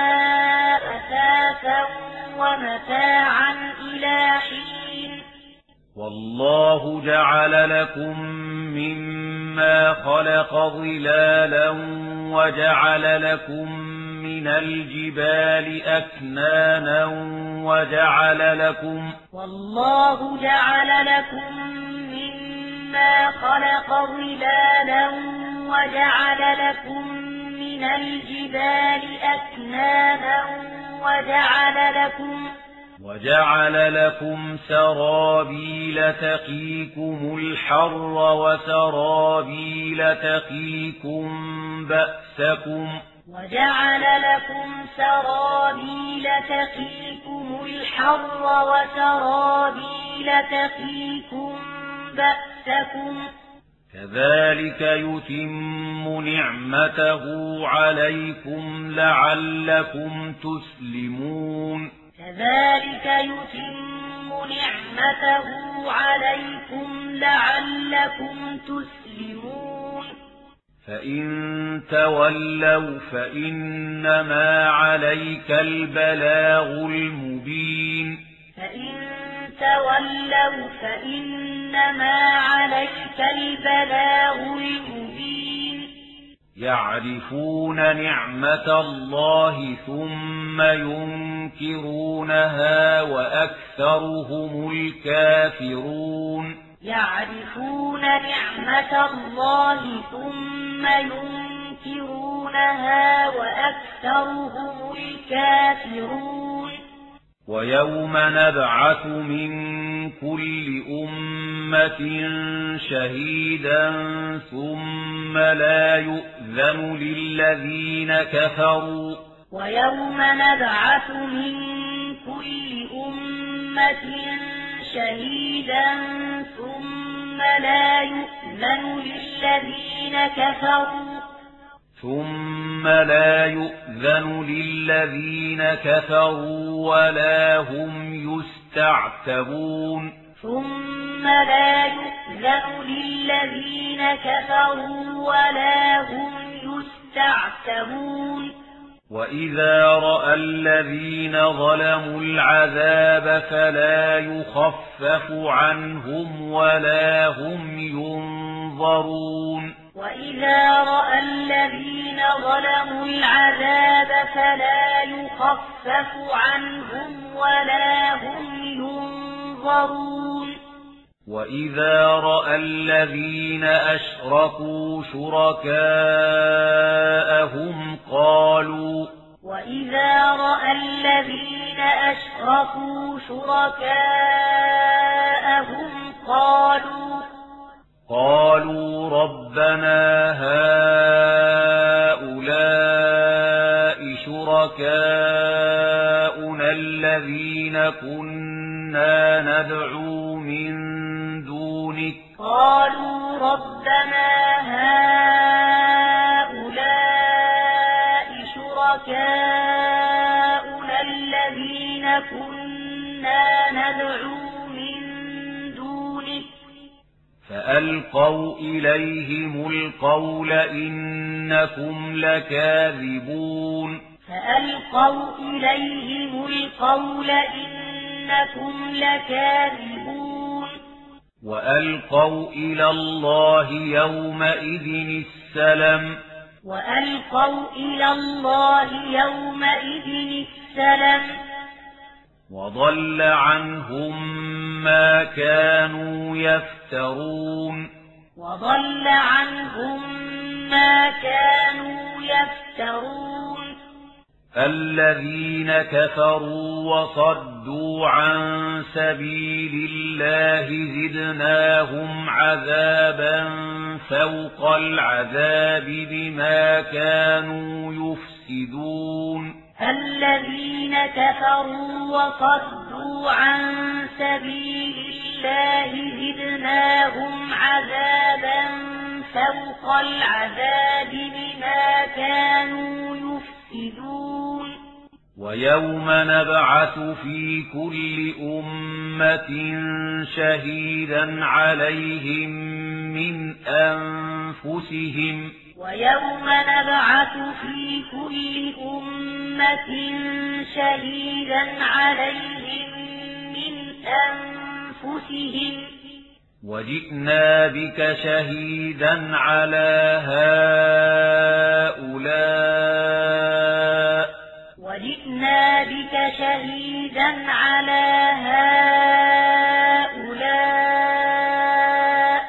أثاثا ومتاعا إلى حين والله جعل لكم مما خلق ظلالا وجعل لكم من الجبال أكنانا وجعل لكم والله جعل لكم مما خلق ظلالا وجعل لكم من الجبال أكنانا وجعل لكم وجعل لكم سرابيل تقيكم الحر وسرابيل تقيكم بأسكم وجعل لكم سرابيل تقيكم الحر وسرابيل تقيكم بأسكم كذلك يتم نعمته عليكم لعلكم تسلمون كذلك يتم نعمته عليكم لعلكم تسلمون فإن تولوا فإنما عليك البلاغ المبين فإن تولوا فإنما عليك البلاغ المبين يعرفون نعمة الله ثم ينكرونها وأكثرهم الكافرون يعرفون نعمة الله ثم ينكرونها وأكثرهم الكافرون ويوم نبعث من كل أمة شهيدا ثم لا يؤذن للذين كفروا ويوم نبعث من كل أمة شهيدا ثم لا يؤذن للذين كفروا ثم لا يؤذن للذين كفروا ولا هم يستعتبون ثم لا يؤذن للذين كفروا ولا هم يستعتبون وإذا رأى الذين ظلموا العذاب فلا يخفف عنهم ولا هم ينظرون وإذا رأى الذين ظلموا العذاب فلا يخفف عنهم ولا هم ينظرون وإذا رأى الذين أشركوا شركاءهم قالوا وإذا رأى الذين أشركوا شركاءهم قالوا قالوا ربنا هؤلاء شركاؤنا الذين كنا ندعو من دونك قالوا ربنا هؤلاء شركاؤنا الذين كنا ندعو من دونك فألقوا إليهم القول إنكم لكاذبون فألقوا إليهم القول إنكم لكاذبون وألقوا إلى الله يومئذ السلم وألقوا إلى الله يومئذ السلم وضل عنهم ما كانوا يفترون وضل عنهم ما كانوا يفترون الذين كفروا وصدوا عن سبيل الله زدناهم عذابا فوق العذاب بما كانوا يفسدون الذين كفروا وصدوا عن سبيل الله زدناهم عذابا فوق العذاب بما كانوا يفسدون ويوم نبعث في كل أمة شهيدا عليهم من أنفسهم ويوم نبعث في كل أمة شهيدا عليهم من أنفسهم وجئنا بك شهيدا على هؤلاء وجئنا بك شهيدا على هؤلاء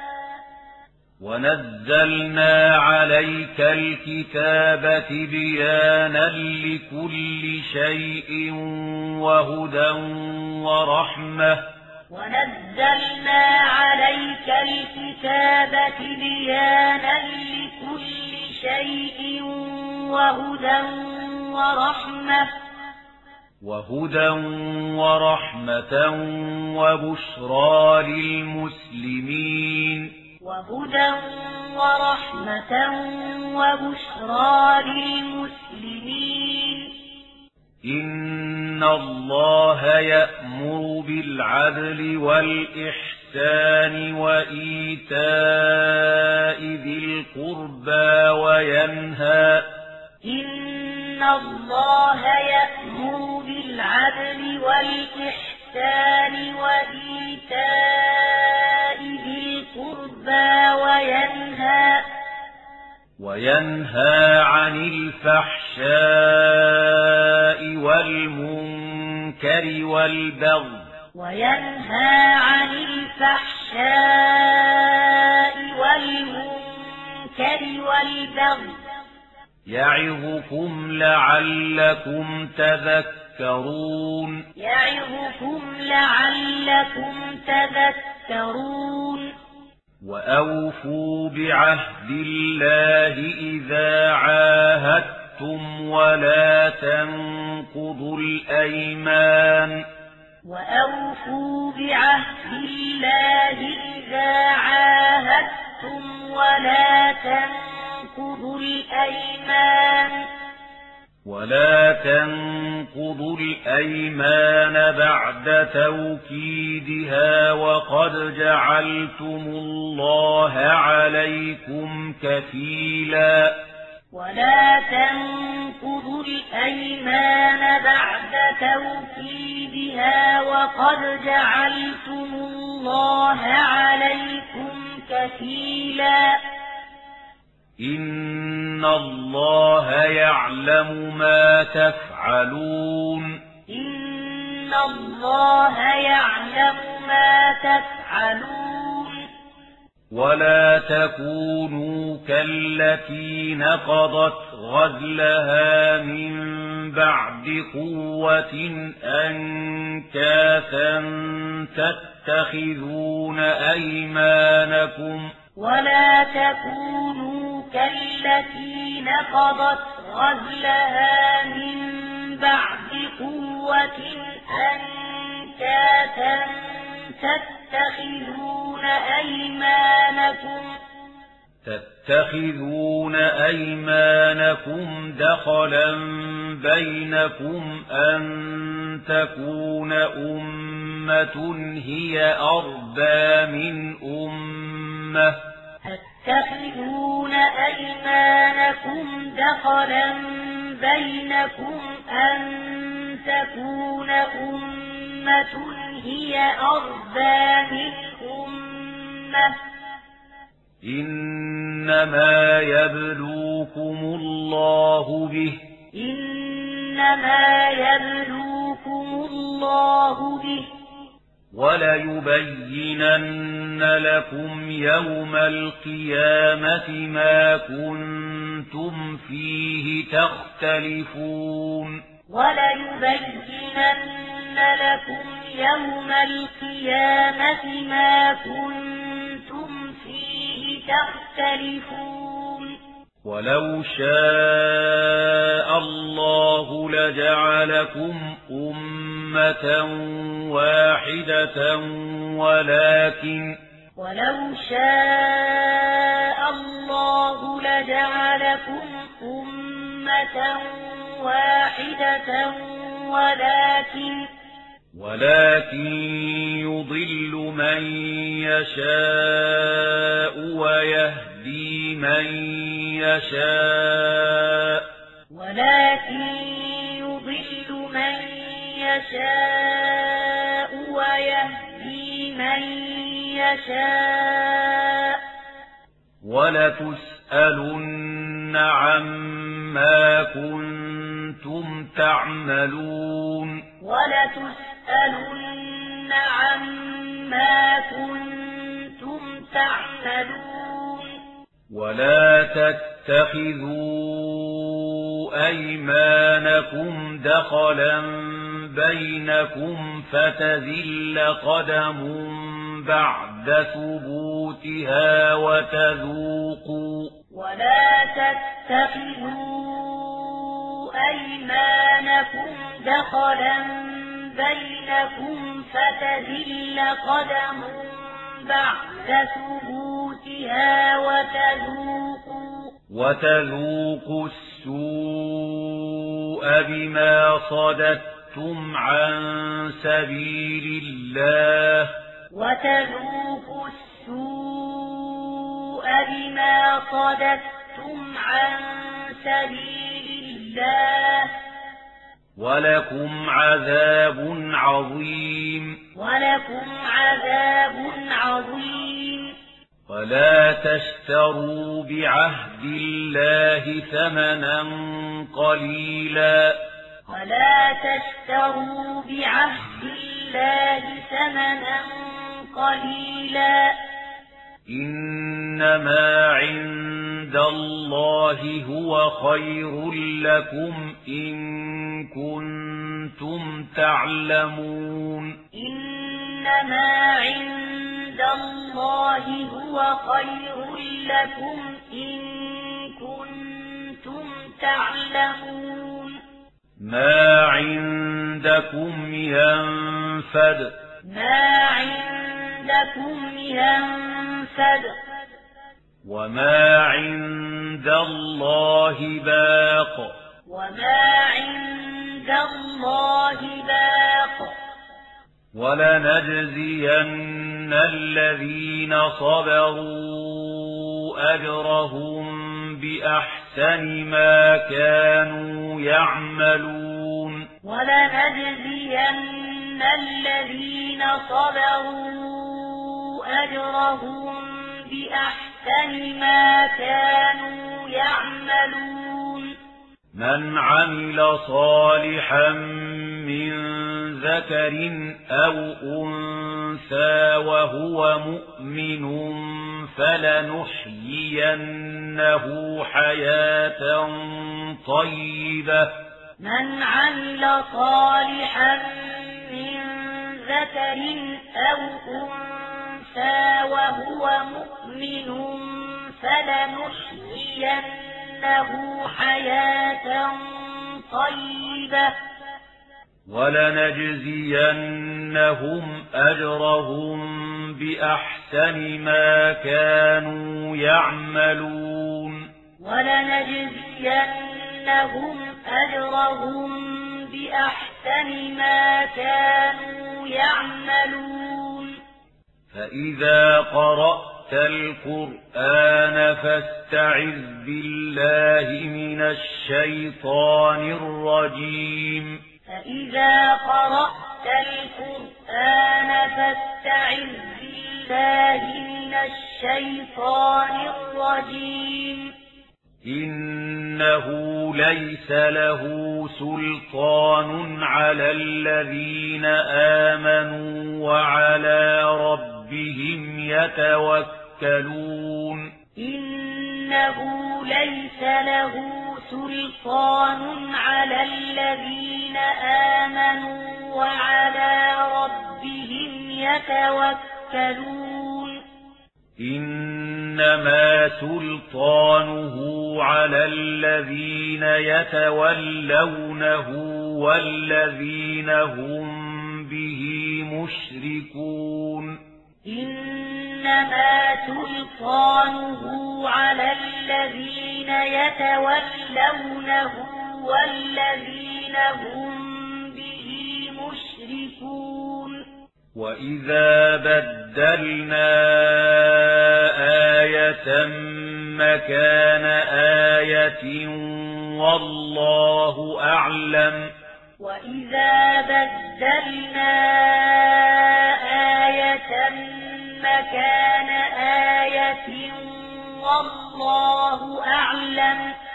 ونزلنا عليك الكتاب تبيانا لكل شيء وهدى ورحمة ونزلنا عليك الكتاب تبيانا لكل شيء وهدى ورحمة وهدى ورحمة وبشرى للمسلمين وهدى ورحمة وبشرى للمسلمين إن الله يأمر بالعدل والإحسان وإيتاء ذي القربى وينهى إن الله يأمر بالعدل والإحسان وإيتاء ذي القربى وينهى وينهى عن الفحشاء والمنكر والبغي وينهى عن الفحشاء والمنكر والبغي يعظكم لعلكم تذكرون يعظكم لعلكم تذكرون وأوفوا بعهد الله إذا عاهدتم ولا تنقضوا الأيمان وأوفوا بعهد الله إذا عاهدتم ولا تنقضوا الأيمان ولا تنقضوا الأيمان بعد توكيدها وقد جعلتم الله عليكم كفيلا ولا تنقضوا الأيمان بعد توكيدها وقد جعلتم الله عليكم كفيلا إن الله يعلم ما تفعلون إن الله يعلم ما تفعلون ولا تكونوا كالتي نقضت غزلها من بعد قوة أنكاثا تتخذون أيمانكم ولا تكونوا كالتي نقضت غزلها من بعد قوة أنكاثا تتخذون أيمانكم تتخذون أيمانكم دخلا بينكم أن تكون أمة هي أربى من أمة تتخذون أيمانكم دخلا بينكم أن تكون أمة هي أربى من أمة أمة إنما يبلوكم الله به إنما يبلوكم الله به وليبينن لكم يوم القيامة ما كنتم فيه تختلفون وليبينن لكم يوم القيامة ما كنتم فيه تختلفون ولو شاء الله لجعلكم أمة واحدة ولكن ولو شاء الله لجعلكم أمة واحدة ولكن ولكن يضل من يشاء ويهدي من يشاء ولكن يضل من يشاء ويهدي من يشاء ولتسألن عما كنتم تعملون ولتسألن عما كنتم تعملون ولا تتخذوا أيمانكم دخلا بينكم فتذل قدم بعد ثبوتها وتذوقوا ولا تتخذوا أيمانكم دخلا بينكم فتذل قدم بعد ثبوتها وتذوقوا وتذوقوا السوء بما صددتم عن سبيل الله وتذوقوا السوء بما صددتم عن سبيل الله ولكم عذاب عظيم ولكم عذاب عظيم ولا تشتروا بعهد الله ثمنا قليلا ولا تشتروا بعهد الله ثمنا قليلا إنما عند الله هو خير لكم إن كنتم تعلمون إنما عند الله هو خير لكم إن كنتم تعلمون ما عندكم ينفد ما عندكم ينفد وما عند الله باق وما عند الله باق ولنجزين الذين صبروا أجرهم بأحسن ما كانوا يعملون ولنجزين الذين صبروا أجرهم بأحسن ما كانوا يعملون من عمل صالحا من ذكر أو أنثى وهو مؤمن فلنحيينه حياة طيبة من عمل صالحا من ذكر أو أنثى وهو مؤمن فلنحيينه حياة طيبة ولنجزينهم أجرهم بأحسن ما كانوا يعملون ولنجزينهم أجرهم بأحسن ما كانوا يعملون فإذا قرأت القرآن فاستعذ بالله من الشيطان الرجيم فإذا قرأت القرآن فاستعذ بالله من الشيطان الرجيم إنه ليس له سلطان على الذين آمنوا وعلى ربهم يتوكلون إنه ليس له سلطان على الذين آمنوا وعلى ربهم يتوكلون إنما سلطانه على الذين يتولونه والذين هم به مشركون إنما سلطانه على الذين يتولونه والذين هم به مشركون وإذا بدلنا آية مكان آية والله أعلم وإذا بدلنا آية مكان آية والله أعلم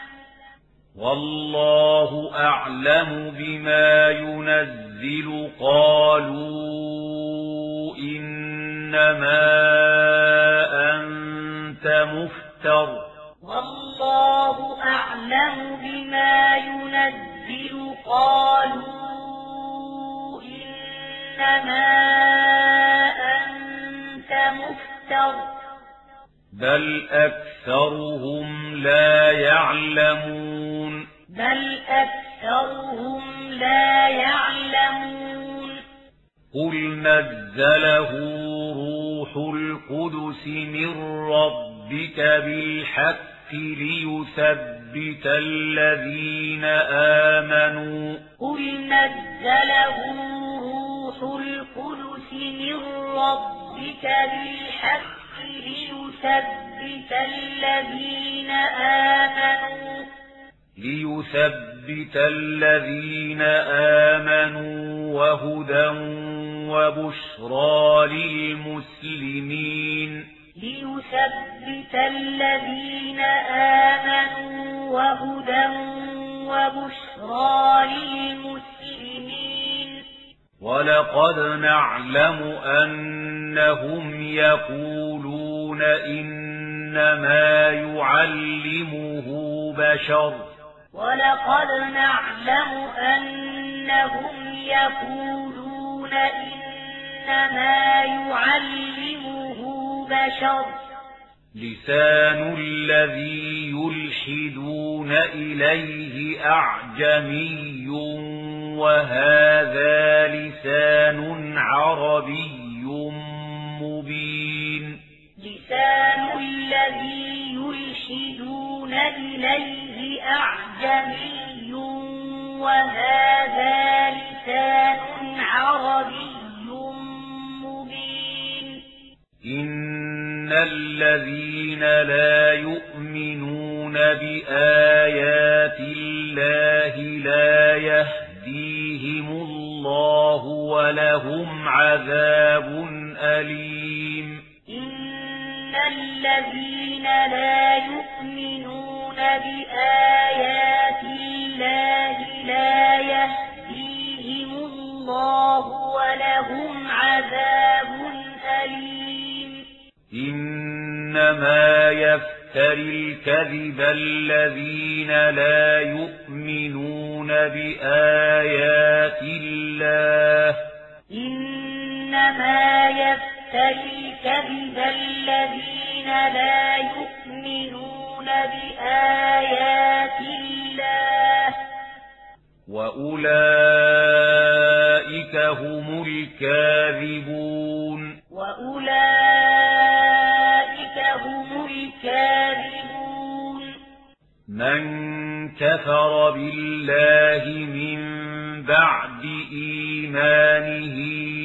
والله أعلم بما ينزل قالوا إنما أنت مفتر والله أعلم بما ينزل قالوا إنما أنت مفتر بل أكثرهم لا يعلمون بل أكثرهم لا يعلمون قل نزله روح القدس من ربك بالحق ليثبت الذين آمنوا قل نزله روح القدس من ربك بالحق ليثبت الذين آمنوا ليثبت الذين آمنوا وهدى وبشرى للمسلمين ليثبت الذين آمنوا وهدى وبشرى للمسلمين ولقد نعلم أنهم يقولون إنما يعلمه بشر ولقد نعلم أنهم يقولون إنما يعلمه بشر لسان الذي يلحدون إليه أعجمي وهذا لسان عربي مبين لسان الذي يلحدون إليه أعجمي وهذا لسان عربي مبين إن الذين لا يؤمنون بآيات الله لا يهديهم الله ولهم عذاب أليم إن الذين لا يؤمنون بآيات الله لا يهديهم الله ولهم عذاب أليم إنما يفتري الكذب الذين لا يؤمنون بآيات الله إنما يفتري الكذب الذين لا يؤمنون بآيات الله وأولئك هم الكاذبون وأولئك هم الكاذبون من كفر بالله من بعد إيمانه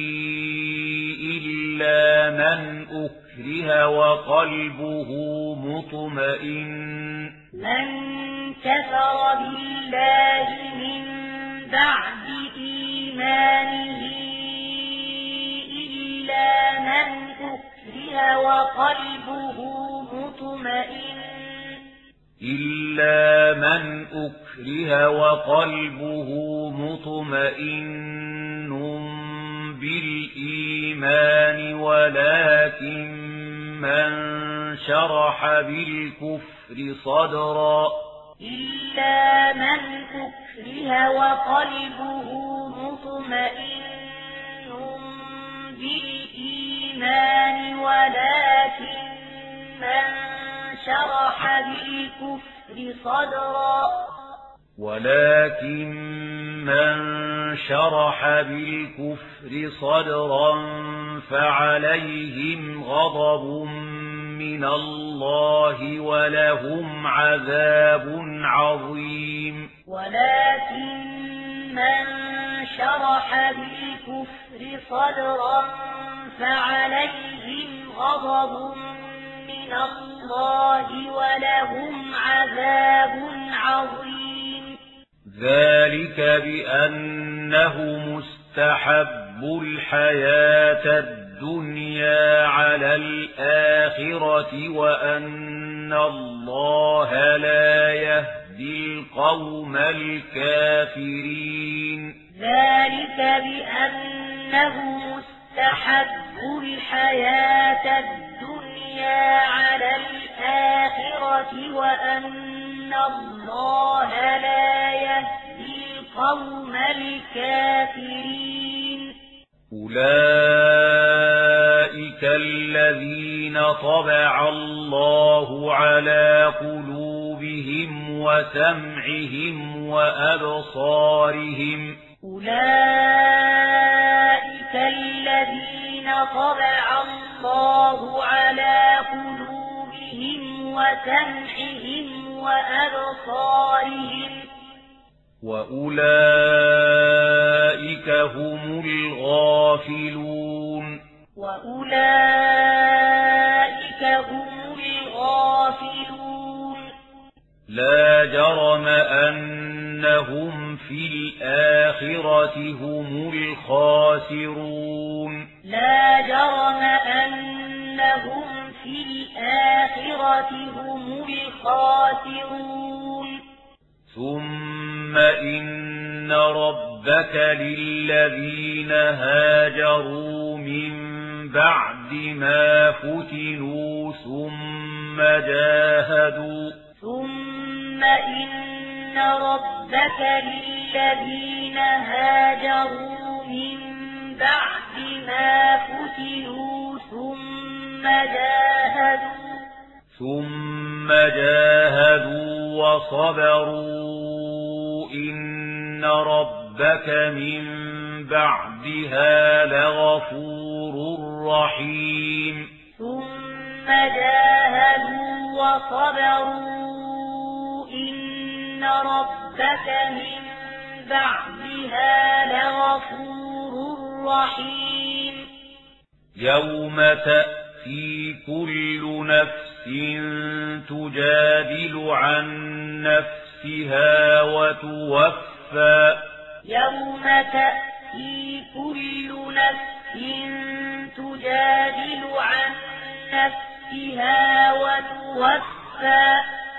إلا من أكره وقلبه مطمئن من كفر بالله من بعد إيمانه إلا من أكره أكره وقلبه مطمئن إلا من أكره وقلبه مطمئن بالإيمان ولكن من شرح بالكفر صدرا إلا من أكره وقلبه مطمئن بالإيمان ولكن من شرح بالكفر صدرا ولكن من شرح بالكفر صدرا فعليهم غضب من الله ولهم عذاب عظيم ولكن من شرح بالكفر صدرا فعليهم غضب من الله ولهم عذاب عظيم ذلك بأنه مستحب الحياة الدنيا على الآخرة وأن الله لا يهدي القوم الكافرين ذلك بأنه مستحب الحياة الدنيا على الآخرة وأن الله لا يهدي القوم الكافرين أولئك الذين طبع الله على قلوبهم وسمعهم وأبصارهم أولئك الذين طبع الله على قلوبهم وسمعهم وأبصارهم وأولئك هم الغافلون وأولئك هم الغافلون لا جرم أنهم في الآخرة هم الخاسرون لا جرم أنهم في الآخرة هم الخاسرون ثم إن ربك للذين هاجروا من بعد ما فتنوا ثم جاهدوا ثم إن ربك للذين هاجروا من بعد ما فتنوا ثم جاهدوا ثم جاهدوا وصبروا إن ربك من بعدها لغفور رحيم ثم جاهدوا وصبروا إن ربك من بعدها لغفور رحيم يوم تأتي كل نفس تجادل عن نفسها وتوفى يوم تأتي كل نفس تجادل عن نفسها وتوفى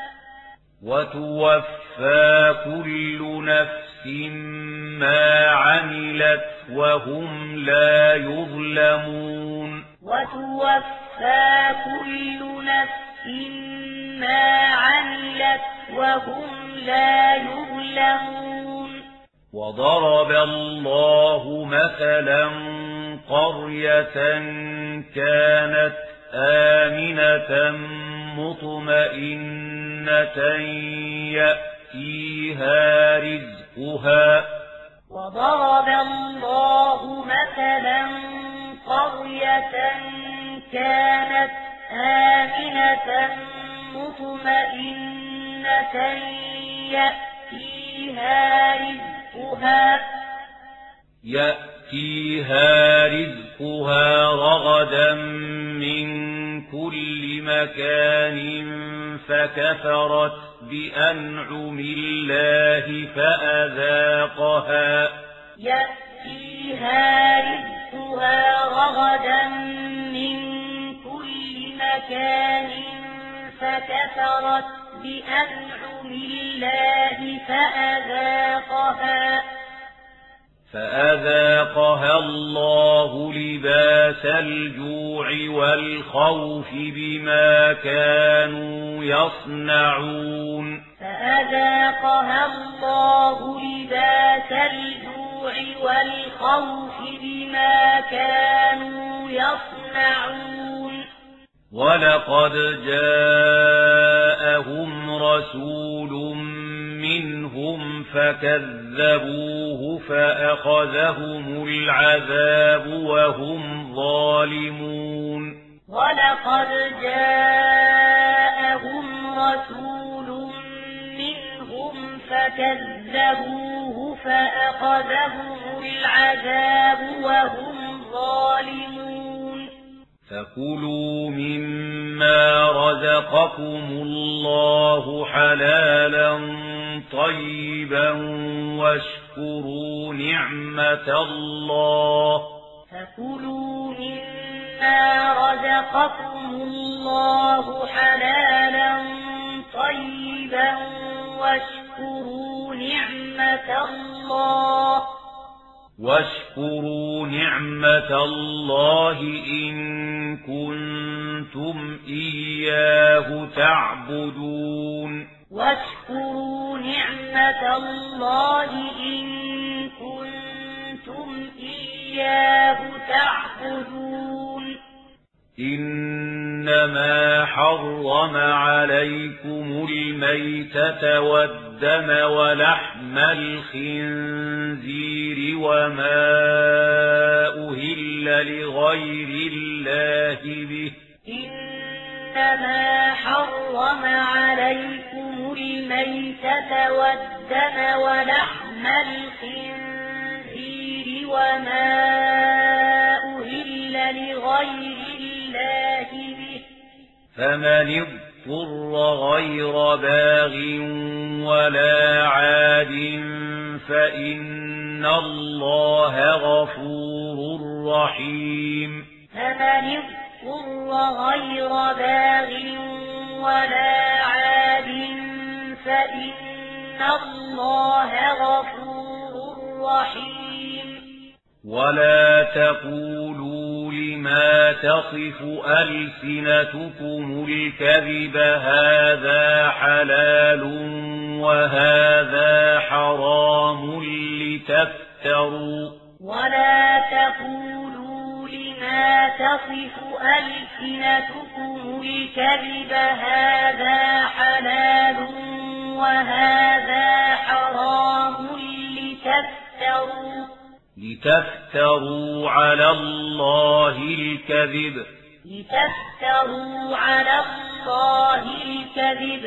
وتوفى كل نفس ما عملت وهم لا يظلمون وتوفى كل نفس ما عملت وهم لا يظلمون وضرب الله مثلا قرية كانت آمنة مطمئنة يأتيها رزقها وضرب الله مثلا قرية كانت آمنة مطمئنة يأتيها رزقها يأتيها رزقها رغدا من كل مكان فكفرت بأنعم الله فأذاقها يأتيها رزقها رغدا من كل مكان فكفرت بأنعم الله فأذاقها فأذاقها الله لباس الجوع والخوف بما كانوا يصنعون فأذاقها الله لباس الجوع والخوف بما كانوا يصنعون ولقد جاءهم رسول منهم فكذبوه فأخذهم العذاب وهم ظالمون ولقد جاءهم رسول منهم فكذبوه فأخذهم العذاب وهم ظالمون فكلوا مما رزقكم الله حلالا طيبا واشكروا نعمة الله فكلوا مما رزقكم الله حلالا طيبا واشكروا نعمة الله واشكروا نعمة الله إن كنتم إياه تعبدون واشكروا نعمة الله إن كنتم إياه تعبدون إنما حرم عليكم الميتة والدم ولحم الخنزير وما أهل لغير الله به إنما حرم عليكم الميتة والدم ولحم الخنزير وما أهل لغير الله به فمن اضطر غير باغ ولا عاد فإن الله غفور رحيم فمن اضطر غير باغ ولا عاد فإن الله غفور رحيم ولا تقولوا لما تصف ألسنتكم الكذب هذا حلال وهذا حرام لتفتروا ولا تقولوا لما تصف ألسنتكم الكذب هذا حلال وهذا حرام لتفتروا لتفتروا على الله الكذب لتفتروا على الله الكذب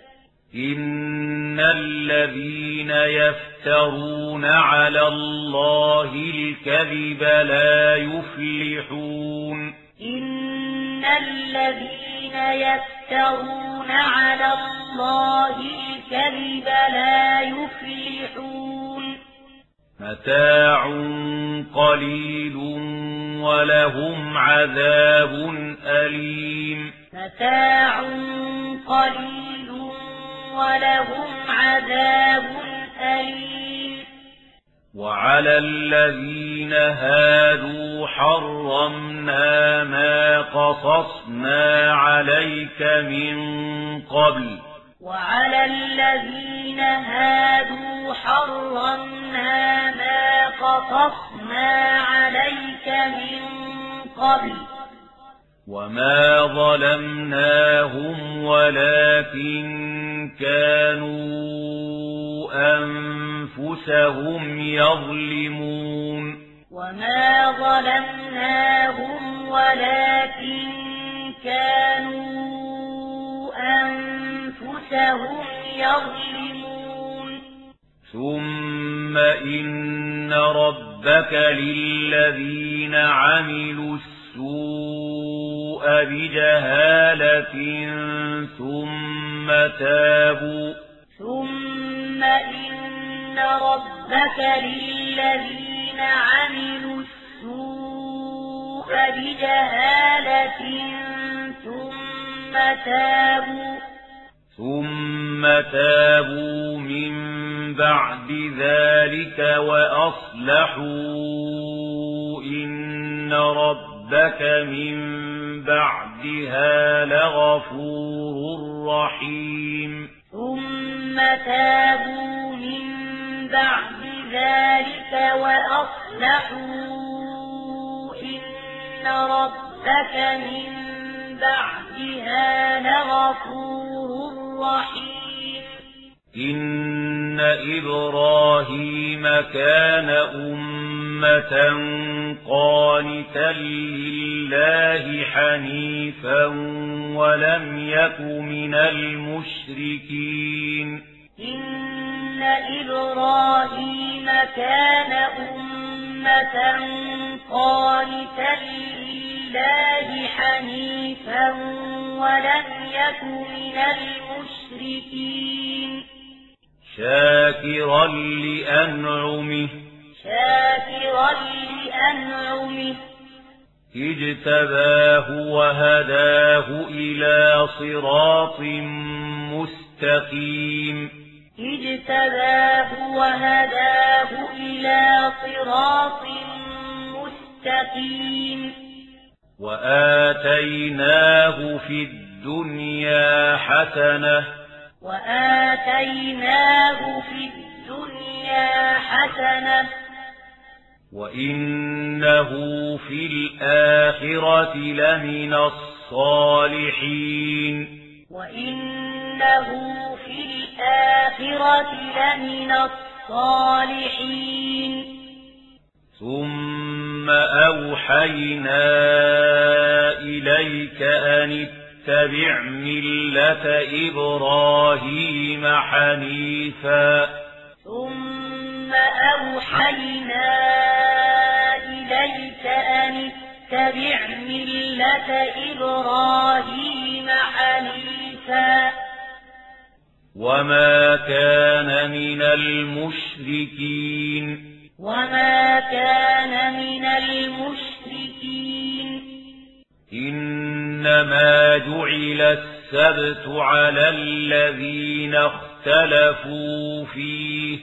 إن الذين يفترون على الله الكذب لا يفلحون إن الذين يفترون على الله الكذب لا يفلحون متاع قليل ولهم عذاب أليم متاع قليل ولهم عذاب أليم وعلى الذين هادوا حرمنا ما قصصنا عليك من قبل وعلى الذين هادوا حرمنا ما قصصنا عليك من قبل وما ظلمناهم ولكن كانوا أنفسهم يظلمون وما ظلمناهم ولكن كانوا أنفسهم يظلمون ثم إن ربك للذين عملوا السوء بجهالة ثم تابوا ثم إن ربك للذين عملوا السوء بجهالة ثم تابوا ثم تابوا من بعد ذلك وأصلحوا إن ربك من بعدها لغفور رحيم ثم تابوا من بعد ذلك وأصلحوا إن ربك من بعدها لغفور رحيم إن إبراهيم كان أمة قانتا لله حنيفا ولم يك من المشركين إن إبراهيم كان أمة قانتا لله حنيفا ولم يك من المشركين شاكرا لأنعمه شاكرا لأنعمه اجتباه وهداه إلى صراط مستقيم اجتباه وهداه إلى صراط مستقيم وآتيناه في الدنيا حسنة وآتيناه في الدنيا حسنة وإنه في الآخرة لمن الصالحين وإنه في الآخرة لمن الصالحين ثم أوحينا إليك أن اتبع ملة إبراهيم حنيفا ثم أوحينا إليك أن اتبع ملة إبراهيم حنيفا وما كان من المشركين وما كان من المشركين إنما جعل السبت على الذين اختلفوا فيه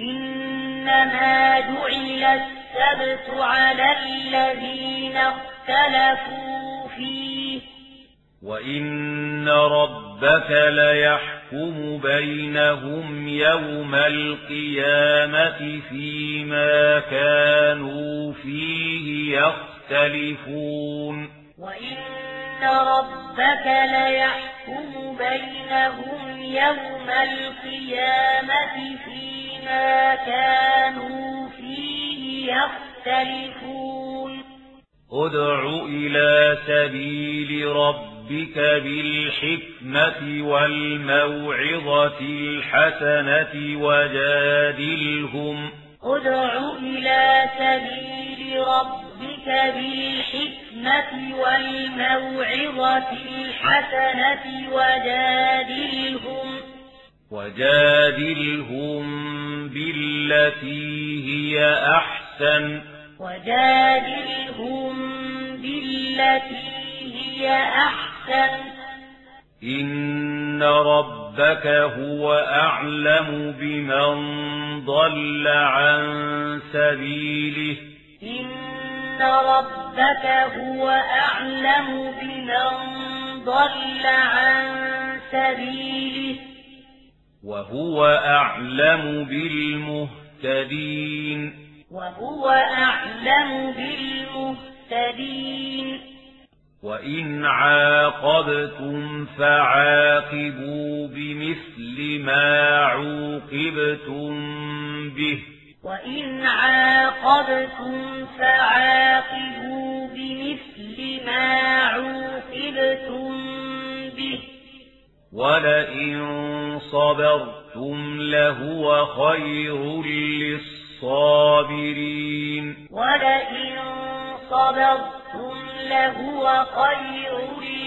إنما جعل السبت على الذين اختلفوا فيه وإن ربك ليحكم بينهم يوم القيامة فيما كانوا فيه يختلفون وإن ربك ليحكم بينهم يوم القيامة فيما كانوا فيه يختلفون ادع إلى سبيل ربك بالحكمة والموعظة الحسنة وجادلهم ادع إلى سبيل ربك بالحكمة والموعظة الحسنة وجادلهم وجادلهم بالتي هي أحسن وجادلهم بالتي هي أحسن إن ربك هو أعلم بمن ضل عن سبيله إن ربك هو أعلم بمن ضل عن سبيله وهو أعلم بالمهتدين وهو أعلم بالمهتدين وإن عاقبتم فعاقبوا بمثل ما عوقبتم به وإن عاقبتم فعاقبوا بمثل ما عوقبتم به ولئن صبرتم لهو خير للصابرين ولئن صبرتم لهو خير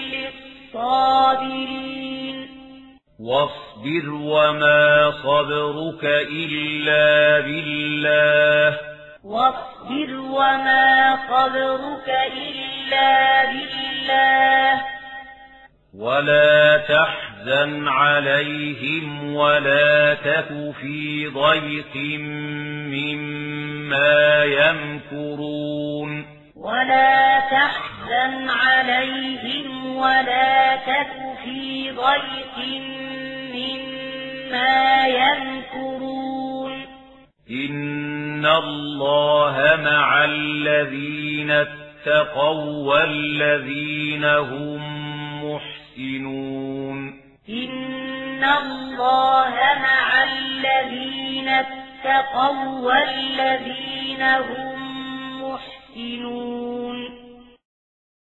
للصابرين واصبر وما صبرك إلا بالله واصبر وما صبرك إلا بالله ولا تحزن عليهم ولا تك في ضيق مما يمكرون ولا تحزن عليهم ولا تك في ضيق مما يمكرون إن الله مع الذين اتقوا والذين هم محسنون إن الله مع الذين اتقوا والذين هم محسنون